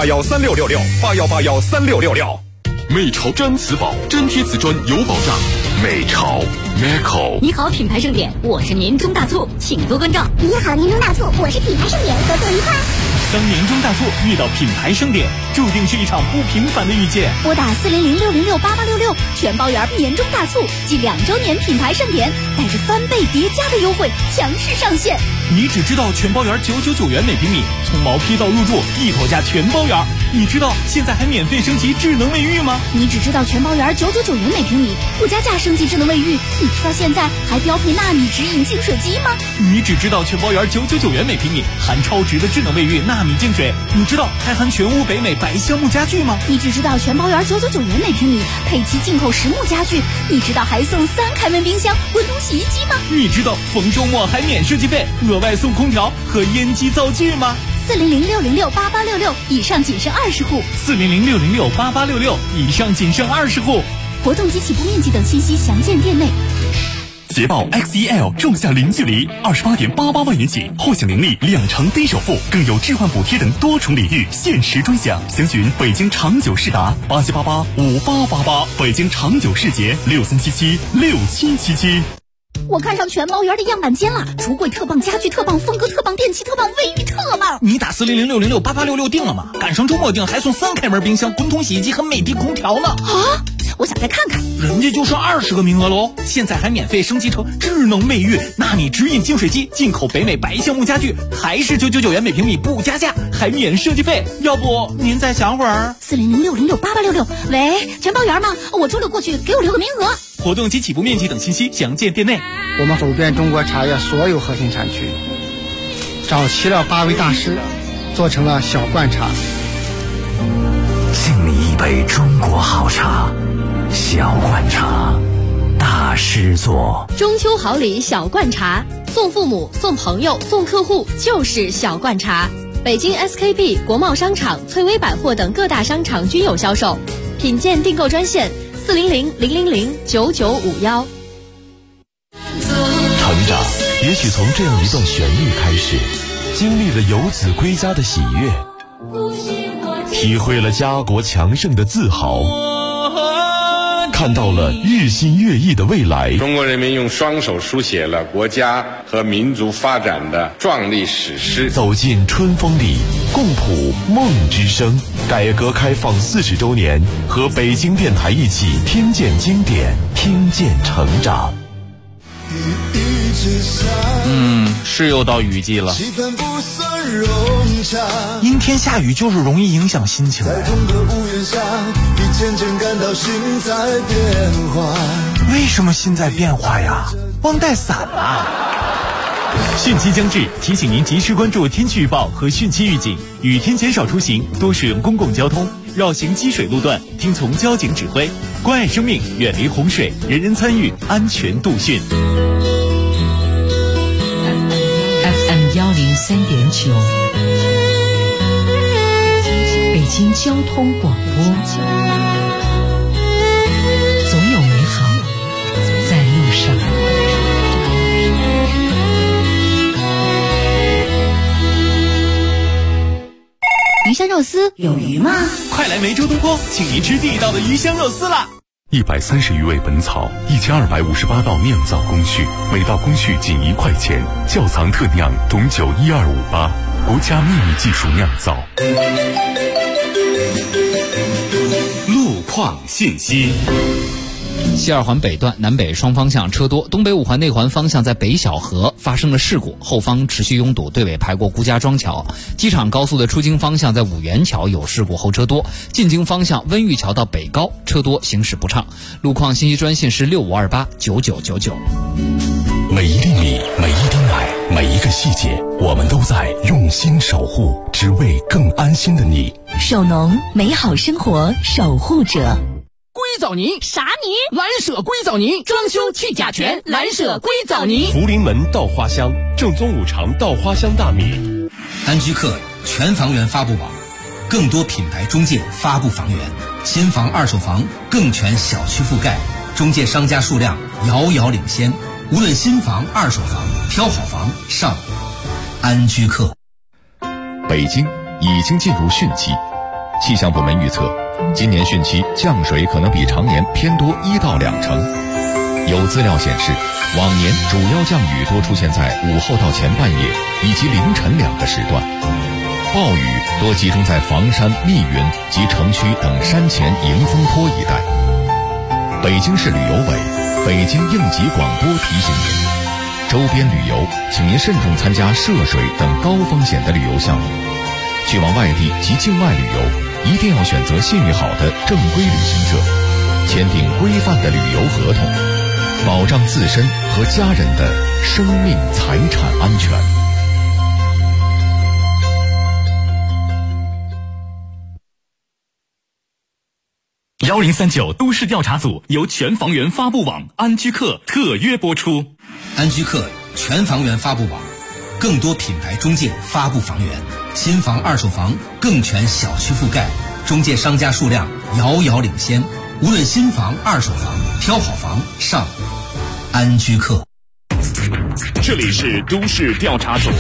81813666，81813666。 美潮毡瓷宝，粘贴瓷砖有保障。美潮 Meco。 你好，品牌盛典，我是年终大促，请多关照。 你好，年终大促，我是品牌盛典，合作愉快。 当年终大促遇到品牌盛典，注定是一场不平凡的遇见。 拨打400-606-8866，全包圆年终大促暨2周年品牌盛典，带着翻倍叠加的优惠强势上线。 你只知道全包圆999元每平米，从毛坯到入住一头家全包圆。你知道现在还免费升级智能卫浴吗？ 你只知道全包圆999元每平米，不加价升级智能卫浴。你知道现在还标配纳米直饮净水机吗？ 你只知道全包圆999元每平米，含超值的智能卫浴纳米净水。你知道还含全屋北美白橡木家具吗？ 你只知道全包圆999元每平米，配齐进口实木家具。你知道还送3开门冰箱、滚筒洗衣机吗？ 你知道逢周末还免设计费，额外送空调和烟机灶具吗 ？400-606-8866，以上仅剩20户。 400-606-8866，以上仅剩20户。 活动及起步面积等信息详见店内。 捷豹 XEL 仲夏零距离28.88万元起，获享年利2成低首付，更有置换补贴等多重礼遇，限时专享。详询北京长久世达87885888，北京长久世捷63776777。 我看上全包圆的样板间了，橱柜特棒，家具特棒，风格特棒，电器特棒，卫浴特棒。 你打400-606-8866订了吗？赶上周末订还送3开门冰箱、滚筒洗衣机和美的空调呢。 啊！我想再看看。 人家就剩20个名额喽，现在还免费升级成智能卫浴、纳米直饮净水机，进口北美白橡木家具，还是999元每平米不加价，还免设计费。要不您再想会儿 ？400-606-8866。喂，全包圆吗？我周6过去，给我留个名额。 活动及起步面积等信息详见店内。 我们走遍中国茶叶所有核心产区，找齐了8位大师，做成了小罐茶。 敬你一杯中国好茶，小罐茶，大师做。 中秋好礼小罐茶，送父母、送朋友、送客户就是小罐茶。北京 SKP、国贸商场、翠微百货等各大商场均有销售。品鉴订购专线400-000-9951。 成长也许从这样一段旋律开始，经历了游子归家的喜悦，体会了家国强盛的自豪，看到了日新月异的未来。 中国人民用双手书写了国家和民族发展的壮丽史诗。 走进春风里，共谱梦之声。改革开放40周年，和北京电台一起听见经典，听见成长。 是又到雨季了，阴天下雨就是容易影响心情。为什么心在变化呀？忘带伞了。汛期将至，提醒您及时关注天气预报和汛期预警，雨天减少出行，多使用公共交通，绕行积水路段，听从交警指挥，关爱生命，远离洪水，人人参与，安全度汛。 FM 103.9，北京交通广播，总有美好在路上。 鱼香肉丝丝有鱼吗？ 快来梅州东坡，请您吃地道的鱼香肉丝啦 ！130余味本草，1258道酿造工序，每道工序仅1块钱，窖藏特酿董酒12588，国家秘密技术酿造。 路况信息。 西二环北段南北双方向车多，东北五环内环方向在北小河发生了事故，后方持续拥堵，队尾排过顾家庄桥。机场高速的出京方向在五元桥有事故，后车多，进京方向温榆桥到北高车多，行驶不畅。路况信息专线是65289999。 每一粒米，每一滴奶，每一个细节，我们都在用心守护，只为更安心的你。 首农，美好生活守护者。 硅藻泥啥泥？ 蓝舍硅藻泥，装修去甲醛，蓝舍硅藻泥。 福临门稻花香，正宗五常稻花香大米。 安居客全房源发布网，更多品牌中介发布房源，新房二手房更全小区覆盖，中介商家数量遥遥领先。无论新房二手房，挑好房上安居客。 北京已经进入汛期，气象部门预测今年汛期降水可能比常年偏多1到2成。有资料显示，往年主要降雨多出现在午后到前半夜以及凌晨2个时段，暴雨多集中在房山、密云及城区等山前迎风坡一带。北京市旅游委、北京应急广播提醒您，周边旅游请您慎重参加涉水等高风险的旅游项目。去往外地及境外旅游，一定要选择信誉好的正规旅行社，签订规范的旅游合同，保障自身和家人的生命财产安全。 1039都市调查组由全房源发布网安居客特约播出。 安居客全房源发布网，更多品牌中介发布房源，新房二手房更全小区覆盖，中介商家数量遥遥领先。无论新房二手房，挑好房上安居客。 这里是都市调查组。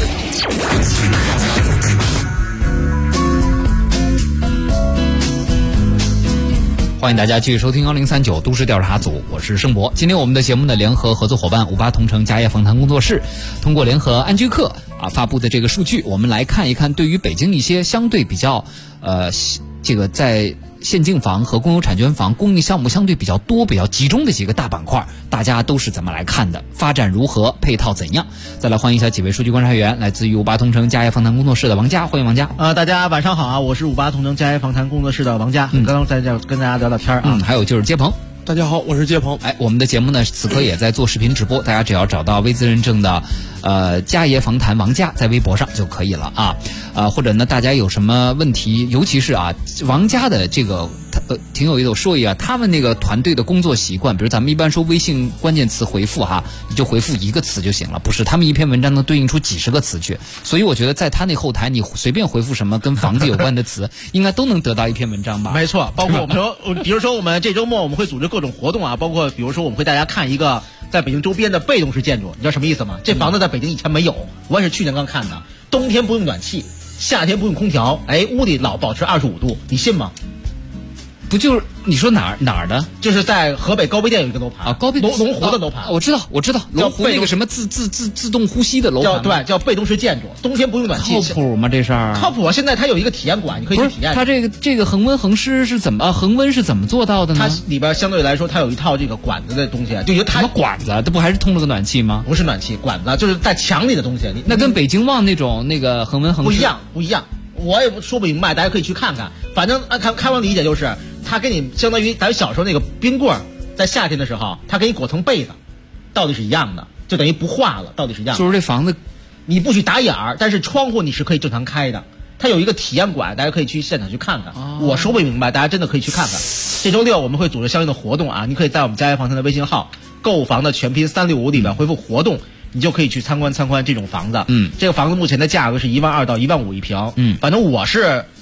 欢迎大家继续收听1039都市调查组，我是盛博。今天我们的节目呢，联合合作伙伴58同城家业访谈工作室，通过联合安居客发布的这个数据，我们来看一看对于北京一些相对比较这个在现净房和公有产权房供应项目相对比较多、比较集中的几个大板块，大家都是怎么来看的？发展如何？配套怎样？再来欢迎一下几位数据观察员，来自于58同城家业访谈工作室的王佳，欢迎王佳。 大家晚上好啊，我是58同城家业访谈工作室的王佳，刚刚在这跟大家聊聊天啊。 还有就是接鹏。 大家好，我是接鹏。 我们的节目呢，此刻也在做视频直播，大家只要找到微资认证的家业访谈王佳，在微博上就可以了啊。或者呢，大家有什么问题，尤其是王佳的这个挺有意思，我说一下他们那个团队的工作习惯，比如咱们一般说微信关键词回复你就回复1个词就行了，不是，他们一篇文章能对应出几10个词去，所以我觉得在他那后台，你随便回复什么跟房子有关的词，应该都能得到一篇文章吧？ 没错，包括我们说，比如说我们这周末我们会组织各种活动包括比如说我们会大家看一个在北京周边的被动式建筑，你知道什么意思吗？这房子在北京以前没有，我也是去年刚看的，冬天不用暖气，夏天不用空调，屋里老保持25度，你信吗？ 不就是你说哪儿的？ 就是在河北高碑店有一个楼盘高碑龙湖的楼盘， 我知道，龙湖那个什么自动呼吸的楼盘， 叫被动式建筑，冬天不用暖气， 靠谱吗？这事儿靠谱啊！现在它有一个体验馆，你可以去体验。 它这个恒温恒湿是怎么恒温是怎么做到的呢？ 它里边相对来说，它有一套这个管子的东西，就它什么管子？这不还是通了个暖气吗？ 不是暖气，管子就是在墙里的东西。 那跟北京旺那种那个恒温恒湿不一样。我也说不明白，大家可以去看看。反正看完理解就是，它给你相当于咱小时候那个冰棍，在夏天的时候，它给你裹成被子，道理是一样的，就等于不化了，道理是一样的。 就是这房子， 你不许打眼儿，但是窗户你是可以正常开的。它有一个体验馆，大家可以去现场去看看。我说不明白，大家真的可以去看看。这周6我们会组织相应的活动你可以在我们家业访谈的微信号“购房的全拼365”里边回复活动。你就可以去参观这种房子。这个房子目前的价格是12000到15000一平。反正我是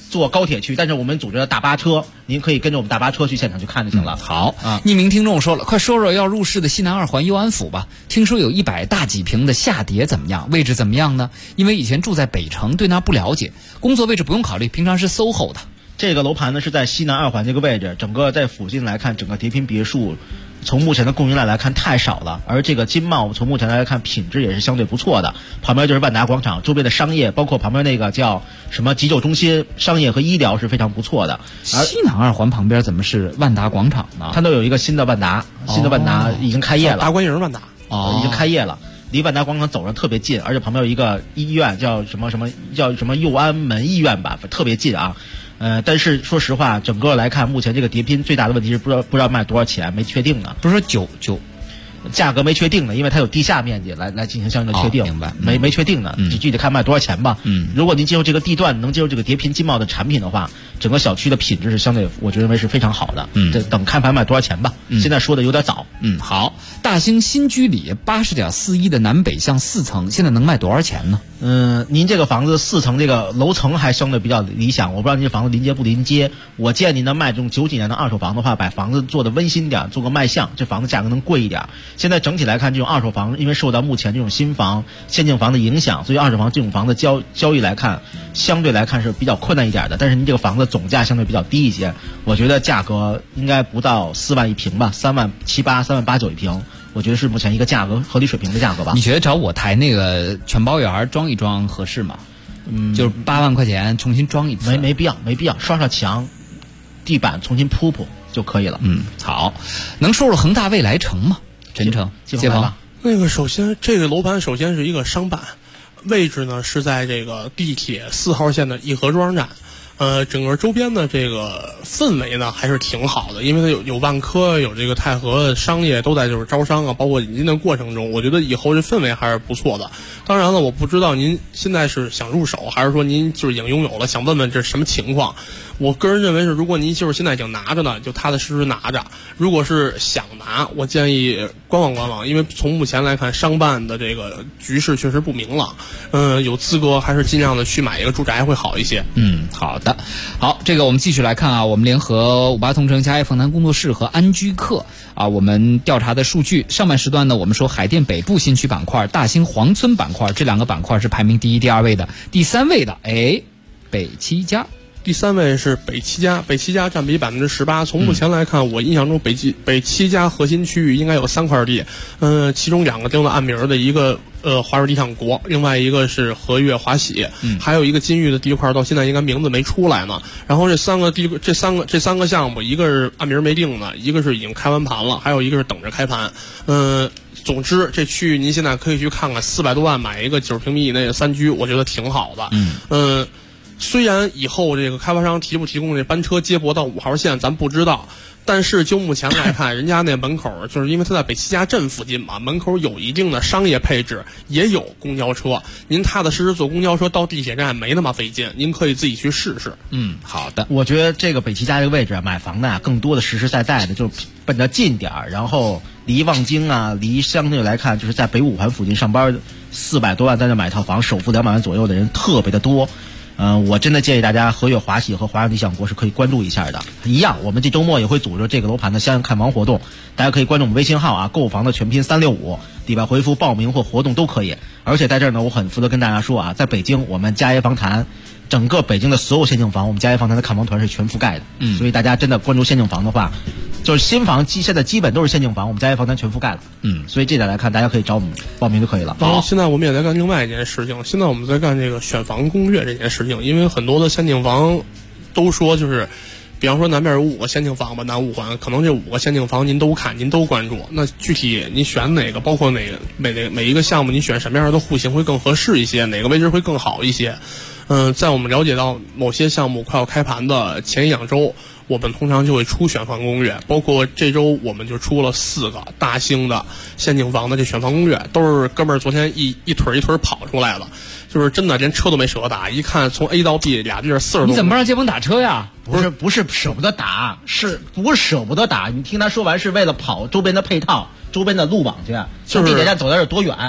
坐高铁去，但是我们组织了大巴车，您可以跟着我们大巴车去现场去看就行了。 好啊，匿名听众说了，快说说要入市的西南二环佑安府吧。听说有100大几平的下叠怎么样？位置怎么样呢？因为以前住在北城，对那不了解。工作位置不用考虑，平常是 SOHO 的。 这个楼盘呢是在西南二环这个位置，整个在附近来看，整个叠拼别墅从目前的供应量来看太少了，而这个金茂从目前来看品质也是相对不错的。旁边就是万达广场，周边的商业包括旁边那个叫什么急救中心，商业和医疗是非常不错的。而西南二环旁边怎么是万达广场呢？ 它都有一个新的万达，新的万达已经开业了， 大观营万达已经开业了。离万达广场走上特别近，而且旁边有一个医院，叫什么佑安门医院吧，特别近啊。但是说实话，整个来看，目前这个叠拼最大的问题是不知道卖多少钱，没确定呢。 不是说9 价格没确定的，因为它有地下面积来进行相应的确定。 明白， 没确定的，具体看卖多少钱吧。如果您接受这个地段，能接受这个叠拼金茂的产品的话，整个小区的品质是相对，我认为是非常好的。等开盘卖多少钱吧。现在说的有点早。 好，大兴新居里80.41的南北向4层，现在能卖多少钱呢？ 您这个房子4层这个楼层还相对比较理想，我不知道您这房子临街不临街。我建议您呢卖这种90几年的二手房的话，把房子做的温馨点，做个卖相，这房子价格能贵一点。现在整体来看，这种二手房因为受到目前这种新房、限定房的影响，所以二手房这种房子交易来看，相对来看是比较困难一点的。但是您这个房子总价相对比较低一些，我觉得价格应该不到4万一平吧，3万7、8、3万8、9一平。我觉得是目前一个价格合理水平的价格吧。 你觉得找我台那个全包园装一装合适吗？就是8万块钱重新装一次， 没必要，刷墙，地板重新铺就可以了。 好，能说说恒大未来城吗？陈诚，接吧。 那个首先，这个楼盘首先是一个商办，位置呢是在这个地铁4号线的颐和庄站。整个周边的这个氛围呢还是挺好的，因为它有万科，有这个泰禾商业都在就是招商啊，包括引进的过程中，我觉得以后这氛围还是不错的。当然了，我不知道您现在是想入手，还是说您就是已经拥有了，想问问这是什么情况。我个人认为是，如果您就是现在已经拿着呢，就踏踏实实拿着；如果是想拿，我建议观望观望，因为从目前来看，商办的这个局势确实不明朗。有资格还是尽量的去买一个住宅会好一些。 好的，好，这个我们继续来看啊，我们联合58同城、嘉业访谈工作室和安居客啊，我们调查的数据，上半时段呢，我们说海淀北部新区板块、大兴黄村板块这2个板块是排名第1、第2位的，第3位的北七家。 第3位是北七家，北七家占比18%。从目前来看，我印象中北七家核心区域应该有3块地，其中2个定了暗名的，一个华润地产国，另外一个是和悦华喜，还有一个金域的地块，到现在应该名字没出来呢。然后这三个项目，一个是暗名没定的，一个是已经开完盘了，还有一个是等着开盘。总之这区域您现在可以去看看，400多万买一个90平米以内的3居，我觉得挺好的。虽然以后这个开发商提不提供这班车接驳到5号线咱不知道，但是就目前来看，人家那门口就是因为它在北七家镇附近嘛，门口有一定的商业配置，也有公交车，您踏踏实实坐公交车到地铁站没那么费劲，您可以自己去试试。 好的。 我觉得这个北七家这个位置买房的更多的实实在在的就是奔着近点儿，然后离望京啊，离相对来看就是在北5环附近上班，400多万在这买套房，首付200万左右的人特别的多。我真的建议大家和悦华喜和华润理想国是可以关注一下的。一样，我们这周末也会组织这个楼盘的相应看房活动，大家可以关注我们微信号啊，购房的全拼365，里边回复报名或活动都可以。而且在这儿呢，我很负责跟大家说啊，在北京我们嘉业房坛整个北京的所有限定房，我们嘉业房坛的看房团是全覆盖的。所以大家真的关注限定房的话，就是新房现在基本都是限定房，我们嘉业房坛全覆盖了。所以这点来看，大家可以找我们报名就可以了。 然后现在我们也在干另外一件事情，现在我们在干这个选房攻略这件事情，因为很多的限定房都说就是，比方说南边有5个限定房吧，南5环可能这5个限定房您都看，您都关注，那具体您选哪个，包括每一个项目，您选什么样的户型会更合适一些，哪个位置会更好一些。在我们了解到某些项目快要开盘的前1、2周，我们通常就会出选房攻略，包括这周我们就出了4个大兴的限定房的这选房攻略，都是哥们儿昨天一腿一腿跑出来的，就是真的连车都没舍得打，一看从 A 到 B 俩地儿40多。 你怎么不让接风打车呀？ 不是舍不得打，不是舍不得打？你听他说完是为了跑周边的配套、周边的路网去，从地铁站走到这多远？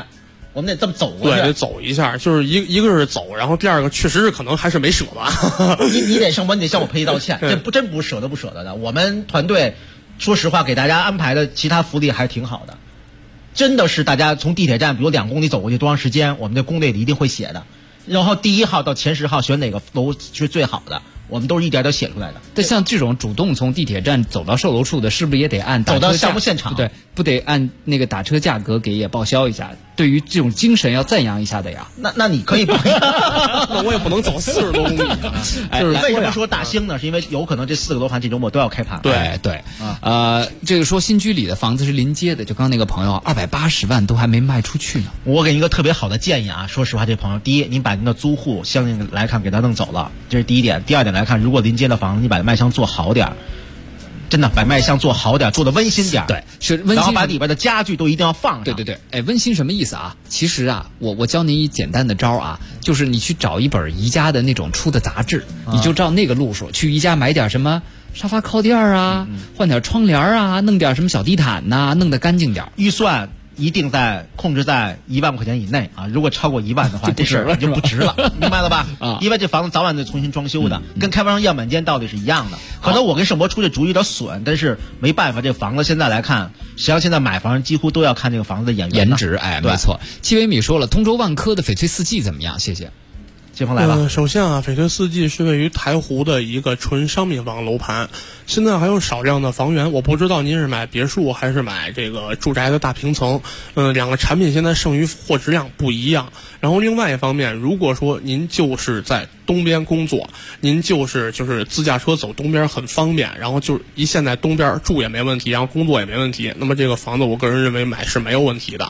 我们得这么走过去。 对，得走一下，就是一个是走，然后第二个确实是可能还是没舍得。 你得上班，你得向我赔礼道歉，这真不舍得不舍得的。我们团队说实话给大家安排的其他福利还是挺好的，真的是大家从地铁站比如2公里走过去多长时间，我们这攻略里一定会写的。然后第1号到前10号选哪个楼是最好的，我们都是一点点写出来的。 但像这种主动从地铁站走到售楼处的，是不是也得按打车走到项目现场？ 对，不得按那个打车价格给也报销一下？对于这种精神要赞扬一下的呀。 那你可以报销， 那我也不能走40多公里。 就是为什么说大兴呢？是因为有可能这4个楼盘这周末都要开盘。 对，这个说新居里的房子是临街的，就刚刚那个朋友280万都还没卖出去呢。 我给你一个特别好的建议啊，说实话，这朋友，第一，您把您的租户相应来看给他弄走了，这是第一点。第二点来看，如果临街的房子，你把卖相做好点，真的把卖相做好点，做的温馨点。 对，是温馨。 然后把里边的家具都一定要放上。 对，哎，温馨什么意思啊？其实啊，我教您一简单的招啊，就是你去找一本宜家的那种出的杂志，你就照那个路数去宜家买点什么沙发靠垫啊，换点窗帘啊，弄点什么小地毯呐，弄得干净点。 预算一定控制在1万块钱以内啊！如果超过1万的话，这事儿就不值了，明白了吧？因为这房子早晚得重新装修的，跟开发商样板间道理是一样的。可能我跟盛博出这主意有点损，但是没办法，这房子现在来看，实际上现在买房几乎都要看这个房子的颜值。哎，没错。7维米说了，通州万科的翡翠四季怎么样？谢谢。 接风来了。 首先啊，翡翠四季是位于台湖的一个纯商品房楼盘，现在还有少量的房源，我不知道您是买别墅还是买这个住宅的大平层。两个产品现在剩余货质量不一样。然后另外一方面，如果说您就是在东边工作，您就是自驾车走东边很方便，然后就一线在东边住也没问题，然后工作也没问题，那么这个房子我个人认为买是没有问题的。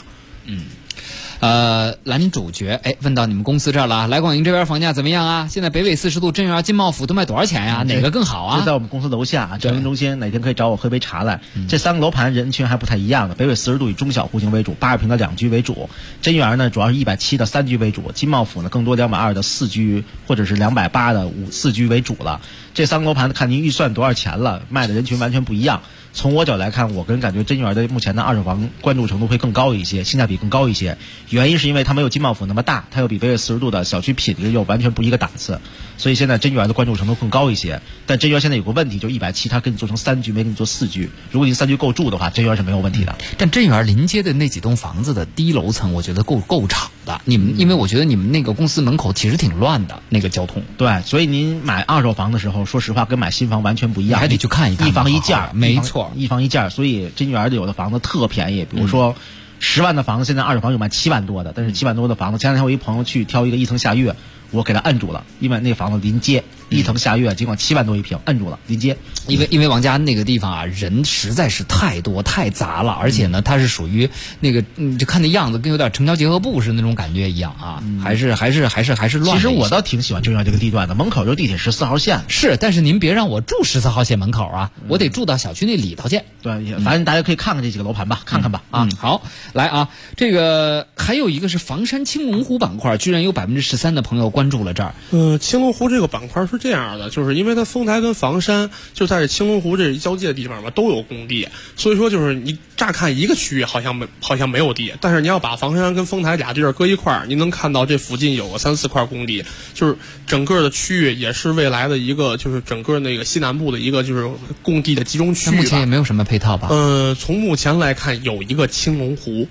男主角问到你们公司这儿了，来广营这边房价怎么样啊？现在北纬40度、真源、金茂府都卖多少钱呀？哪个更好啊？ 就在我们公司楼下交流中心，哪天可以找我喝杯茶来。这3个楼盘人群还不太一样的，北纬40度以中小户型为主，80平的2居为主，真源呢主要是170的3居为主，金茂府呢更多220的4居或者是280的4居为主了。这3个楼盘看您预算多少钱了，卖的人群完全不一样。从我角来看，我个人感觉真源的目前的二手房关注程度会更高一些，性价比更高一些。原因是因为它没有金茂府那么大，它又比北纬40度的小区品质又完全不一个档次，所以现在真源的关注程度更高一些。但真源现在有个问题，就170它给你做成3居，没给你做4居。如果你3居够住的话，真源是没有问题的。 但真源临街的那几栋房子的低楼层，我觉得够敞的。因为我觉得你们那个公司门口其实挺乱的，那个交通。 对，所以您买二手房的时候，说实话跟买新房完全不一样， 还得去看一看。 一房一件， 没错。 一房一件，所以真源的有的房子特便宜，比如说10万的房子，现在二手房有卖7万多的，但是7万多的房子，前两天我一朋友去挑一个1层下跃，我给他摁住了，因为那房子临街，1层下跃，尽管7万多一平，摁住了，临街。 因为王家那个地方啊，人实在是太多太杂了，而且呢，它是属于那个，就看那样子跟有点城郊结合部似的那种感觉一样啊，还是乱。 其实我倒挺喜欢真源这个地段的，门口就是地铁14号线。 是，但是您别让我住14号线门口啊，我得住到小区那里头去。 对，反正大家可以看看这几个楼盘吧，看看吧。 好，来啊，这个还有一个是房山青龙湖板块，居然有13%的朋友关注了这儿。 青龙湖这个板块是这样的，就是因为它丰台跟房山就在这青龙湖这一交界的地方吧，都有工地，所以说就是你乍看一个区域好像没有地，但是你要把房山跟丰台俩地儿搁一块儿，你能看到这附近有个3-4块工地，就是整个的区域也是未来的一个，就是整个那个西南部的一个就是工地的集中区域吧。 目前也没有什么配套吧？ 从目前来看有一个青龙湖。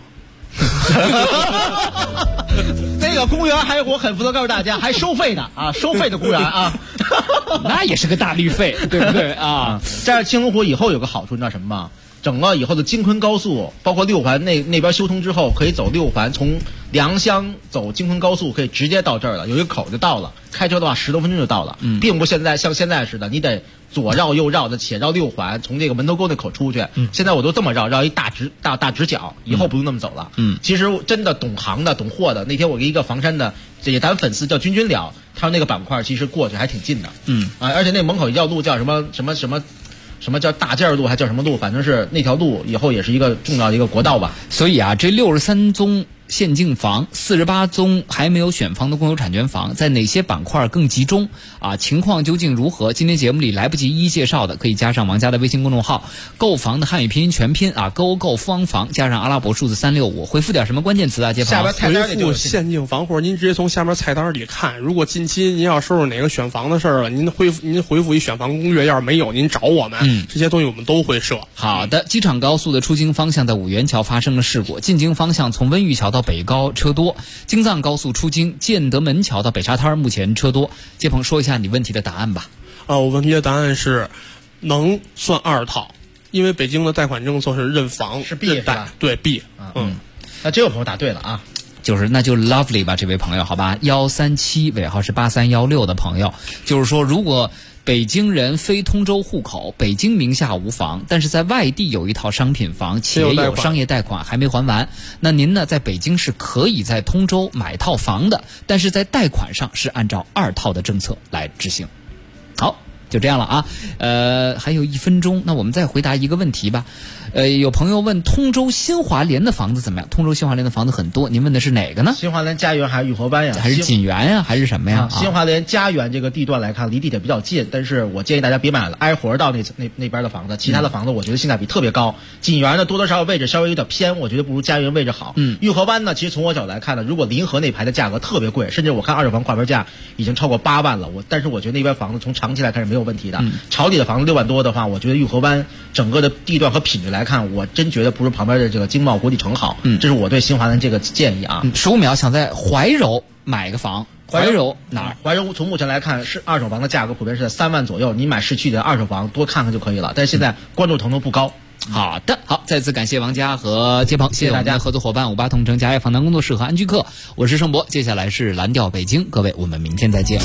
那个公园还我很负责告诉大家，还收费的啊，收费的公园啊， 那也是个大绿费，对不对啊？ 在青龙湖以后有个好处，你知道什么吗？整个以后的京昆高速，包括6环那边修通之后，可以走6环，从良乡走京昆高速可以直接到这儿了，有一个口就到了。开车的话10多分钟就到了，并不像现在似的，你得左绕右绕的，且绕6环，从这个门头沟那口出去。现在我都这么绕一大直角，以后不用那么走了。其实真的懂行的、懂货的，那天我跟一个房山的也咱粉丝叫君聊，他说那个板块其实过去还挺近的。而且那门口一条路叫什么叫大件路，还叫什么路，反正是那条路以后也是一个重要的一个国道吧。 所以啊，这63宗限竞房，48宗还没有选房的共有产权房，在哪些板块更集中啊？情况究竟如何？今天节目里来不及一一介绍的，可以加上王家的微信公众号“购房”的汉语拼音全拼啊，购方房加上阿拉伯数字365，回复点什么关键词啊？接下边菜单里回复限竞房，或者您直接从下面菜单里看。如果近期您要收拾哪个选房的事儿了，您回复一选房攻略，要是没有，您找我们，这些东西我们都会设。 好的，机场高速的出京方向在五元桥发生了事故，进京方向从温榆桥到北高车多，京藏高速出京建德门桥到北沙滩目前车多。接鹏说一下你问题的答案吧。 我问题的答案是能算2套，因为北京的贷款政策是认房是 B 是吧？ 对 B。 那这位朋友答对了啊。 那就 lovely 吧，这位朋友，好吧，137尾号是8316的朋友，就是说如果北京人非通州户口，北京名下无房，但是在外地有一套商品房，且有商业贷款还没还完，那您呢在北京是可以在通州买套房的，但是在贷款上是按照2套的政策来执行。好，就这样了啊。还有1分钟，那我们再回答一个问题吧。有朋友问通州新华联的房子怎么样？通州新华联的房子很多，您问的是哪个呢？ 新华联家园还是玉河湾呀？ 还是锦园呀？还是什么呀？ 新华联家园这个地段来看，离地铁比较近，但是我建议大家别买了挨活到那边的房子，其他的房子我觉得性价比特别高。锦园呢多多少少位置稍微有点偏，我觉得不如家园位置好。玉河湾呢，其实从我角度来看呢，如果临河那排的价格特别贵，甚至我看2手房挂牌价已经超过8万了，但是我觉得那边房子从长期来看是没有问题的。朝里的房子6万多的话，我觉得玉河湾整个的地段和品质来看，我真觉得不如旁边的这个经贸国际城好。这是我对新华联这个建议啊。 15秒，想在怀柔买个房，怀柔哪儿？ 怀柔从目前来看是2手房的价格普遍是在3万左右，你买市区的2手房多看看就可以了，但是现在关注程度不高。 好的，好，再次感谢王佳和接鹏，谢谢我们的合作伙伴58同城家业访谈工作室和安居客，我是盛博，接下来是蓝调北京，各位我们明天再见。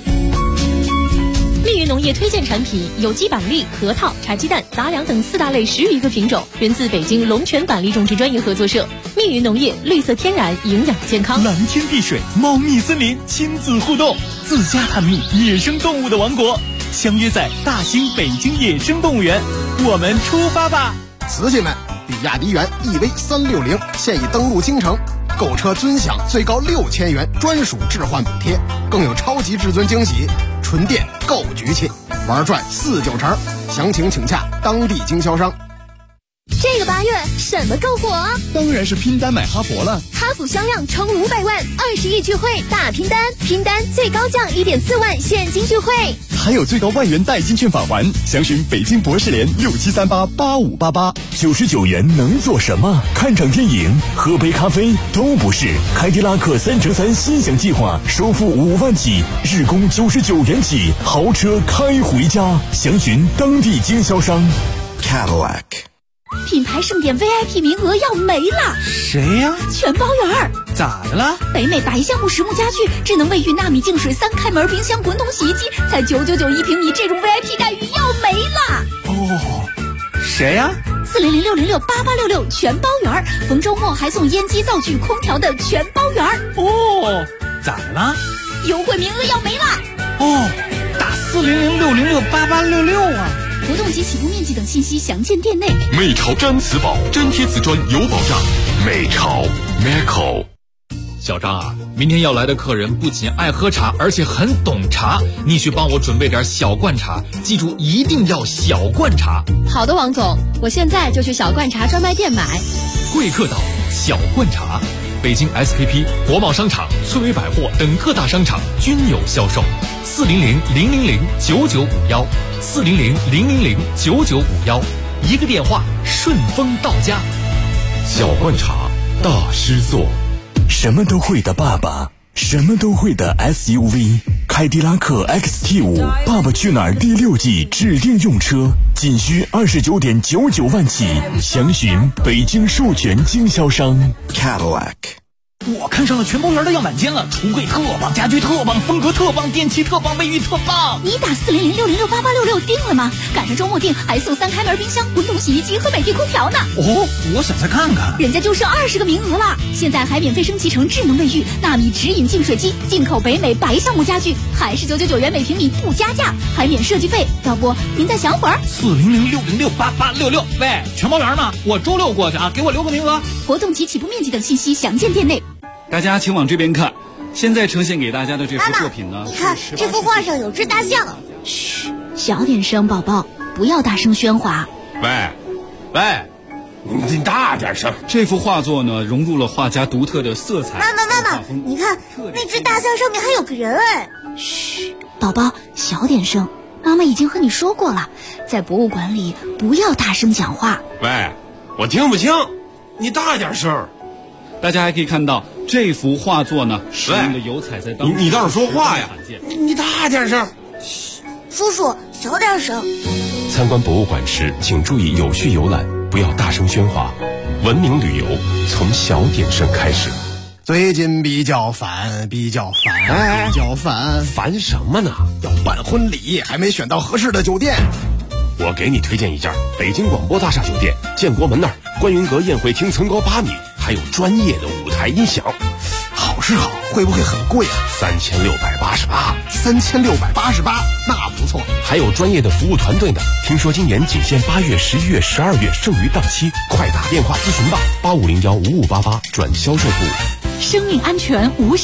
密云农业推荐产品有机板栗、核桃、茶鸡蛋、杂粮等4大类10余个品种，源自北京龙泉板栗种植专业合作社。密云农业，绿色天然，营养健康。 蓝天碧水，猫蜜森林，亲子互动，自家探秘野生动物的王国，相约在大兴北京野生动物园，我们出发吧！ 瓷器们，比亚迪元 EV360现已登陆京城，购车尊享最高6000元专属置换补贴，更有超级至尊惊喜，纯电够局气，玩转49成，详情请洽当地经销商。 这个8月什么更火？ 当然是拼单买哈弗了。 哈弗销量冲500万，20亿聚会大拼单，拼单最高降1.4万现金聚会， 还有最高1万元代金券返还。详询北京博士联67388588。99元能做什么？看场电影、喝杯咖啡都不是。凯迪拉克3乘3心想计划，首付5万起，日供99元起，豪车开回家。详询当地经销商。 Cadillac。 品牌盛典 VIP 名额要没了。 谁呀？ 全包圆。 咋的了？ 北美白橡木实木家具、智能卫浴、纳米净水、3开门冰箱、滚筒洗衣机，才999一平米，这种 VIP 待遇要没了。 哦，谁呀 ？400-606-8866全包圆，逢周末还送烟机、灶具、空调的全包圆。 哦，咋的了？ 优惠名额要没了。 哦，打400-606-8866啊！ 活动及起步面积等信息详见店内。 美潮粘瓷宝，粘贴瓷砖有保障。美潮 Meco。 小张啊，明天要来的客人不仅爱喝茶，而且很懂茶，你去帮我准备点小罐茶，记住一定要小罐茶。 好的，王总，我现在就去小罐茶专卖店买。 贵客岛小罐茶，北京 SKP、国贸商场、翠微百货等各大商场均有销售。400-000-9951，400-000-9951，一个电话顺丰到家。 小罐茶大师座。 什么都会的爸爸，什么都会的 SUV， 凯迪拉克 XT5 爸爸去哪儿第6季指定用车，仅需29.99万起，详询北京授权经销商。 Cadillac。 我看上了全包园的样板间了，橱柜特棒，家具特棒，风格特棒，电器特棒，卫浴特棒。 你打40060688866定了吗？赶上周末订还送3开门冰箱、滚筒洗衣机和美的空调呢。 哦，我想再看看。 人家就剩20个名额了，现在还免费升级成智能卫浴、纳米直饮净水机，进口北美白橡木家具，还是999元每平米不加价，还免设计费。要不您再想会儿 ？40060688866。喂，全包园呢？我周6过去啊，给我留个名额。 活动及起步面积等信息详见店内。 大家请往这边看，现在呈现给大家的这幅作品呢， 你看这幅画上有只大象。 嘘，小点声，宝宝，不要大声喧哗。 喂，你大点声。这幅画作呢，融入了画家独特的色彩。 妈妈，你看那只大象上面还有个人哎。 嘘，宝宝，小点声。妈妈已经和你说过了，在博物馆里不要大声讲话。 喂，我听不清，你大点声。大家还可以看到这幅画作呢，使用的油彩在当中。 你倒是说话呀！你大点声。 嘘，叔叔小点声。 参观博物馆时，请注意有序游览，不要大声喧哗。文明旅游从小点声开始。 最近比较烦， 烦什么呢？ 要办婚礼，还没选到合适的酒店。 我给你推荐一家北京广播大厦酒店，建国门那儿，观云阁宴会厅层高8米，还有专业的舞台音响。 好是好，会不会很贵啊？3688，那不错。 还有专业的服务团队呢。听说今年仅限8月、11月、12月，剩余档期，快打电话咨询吧，85015588转销售部。 生命安全无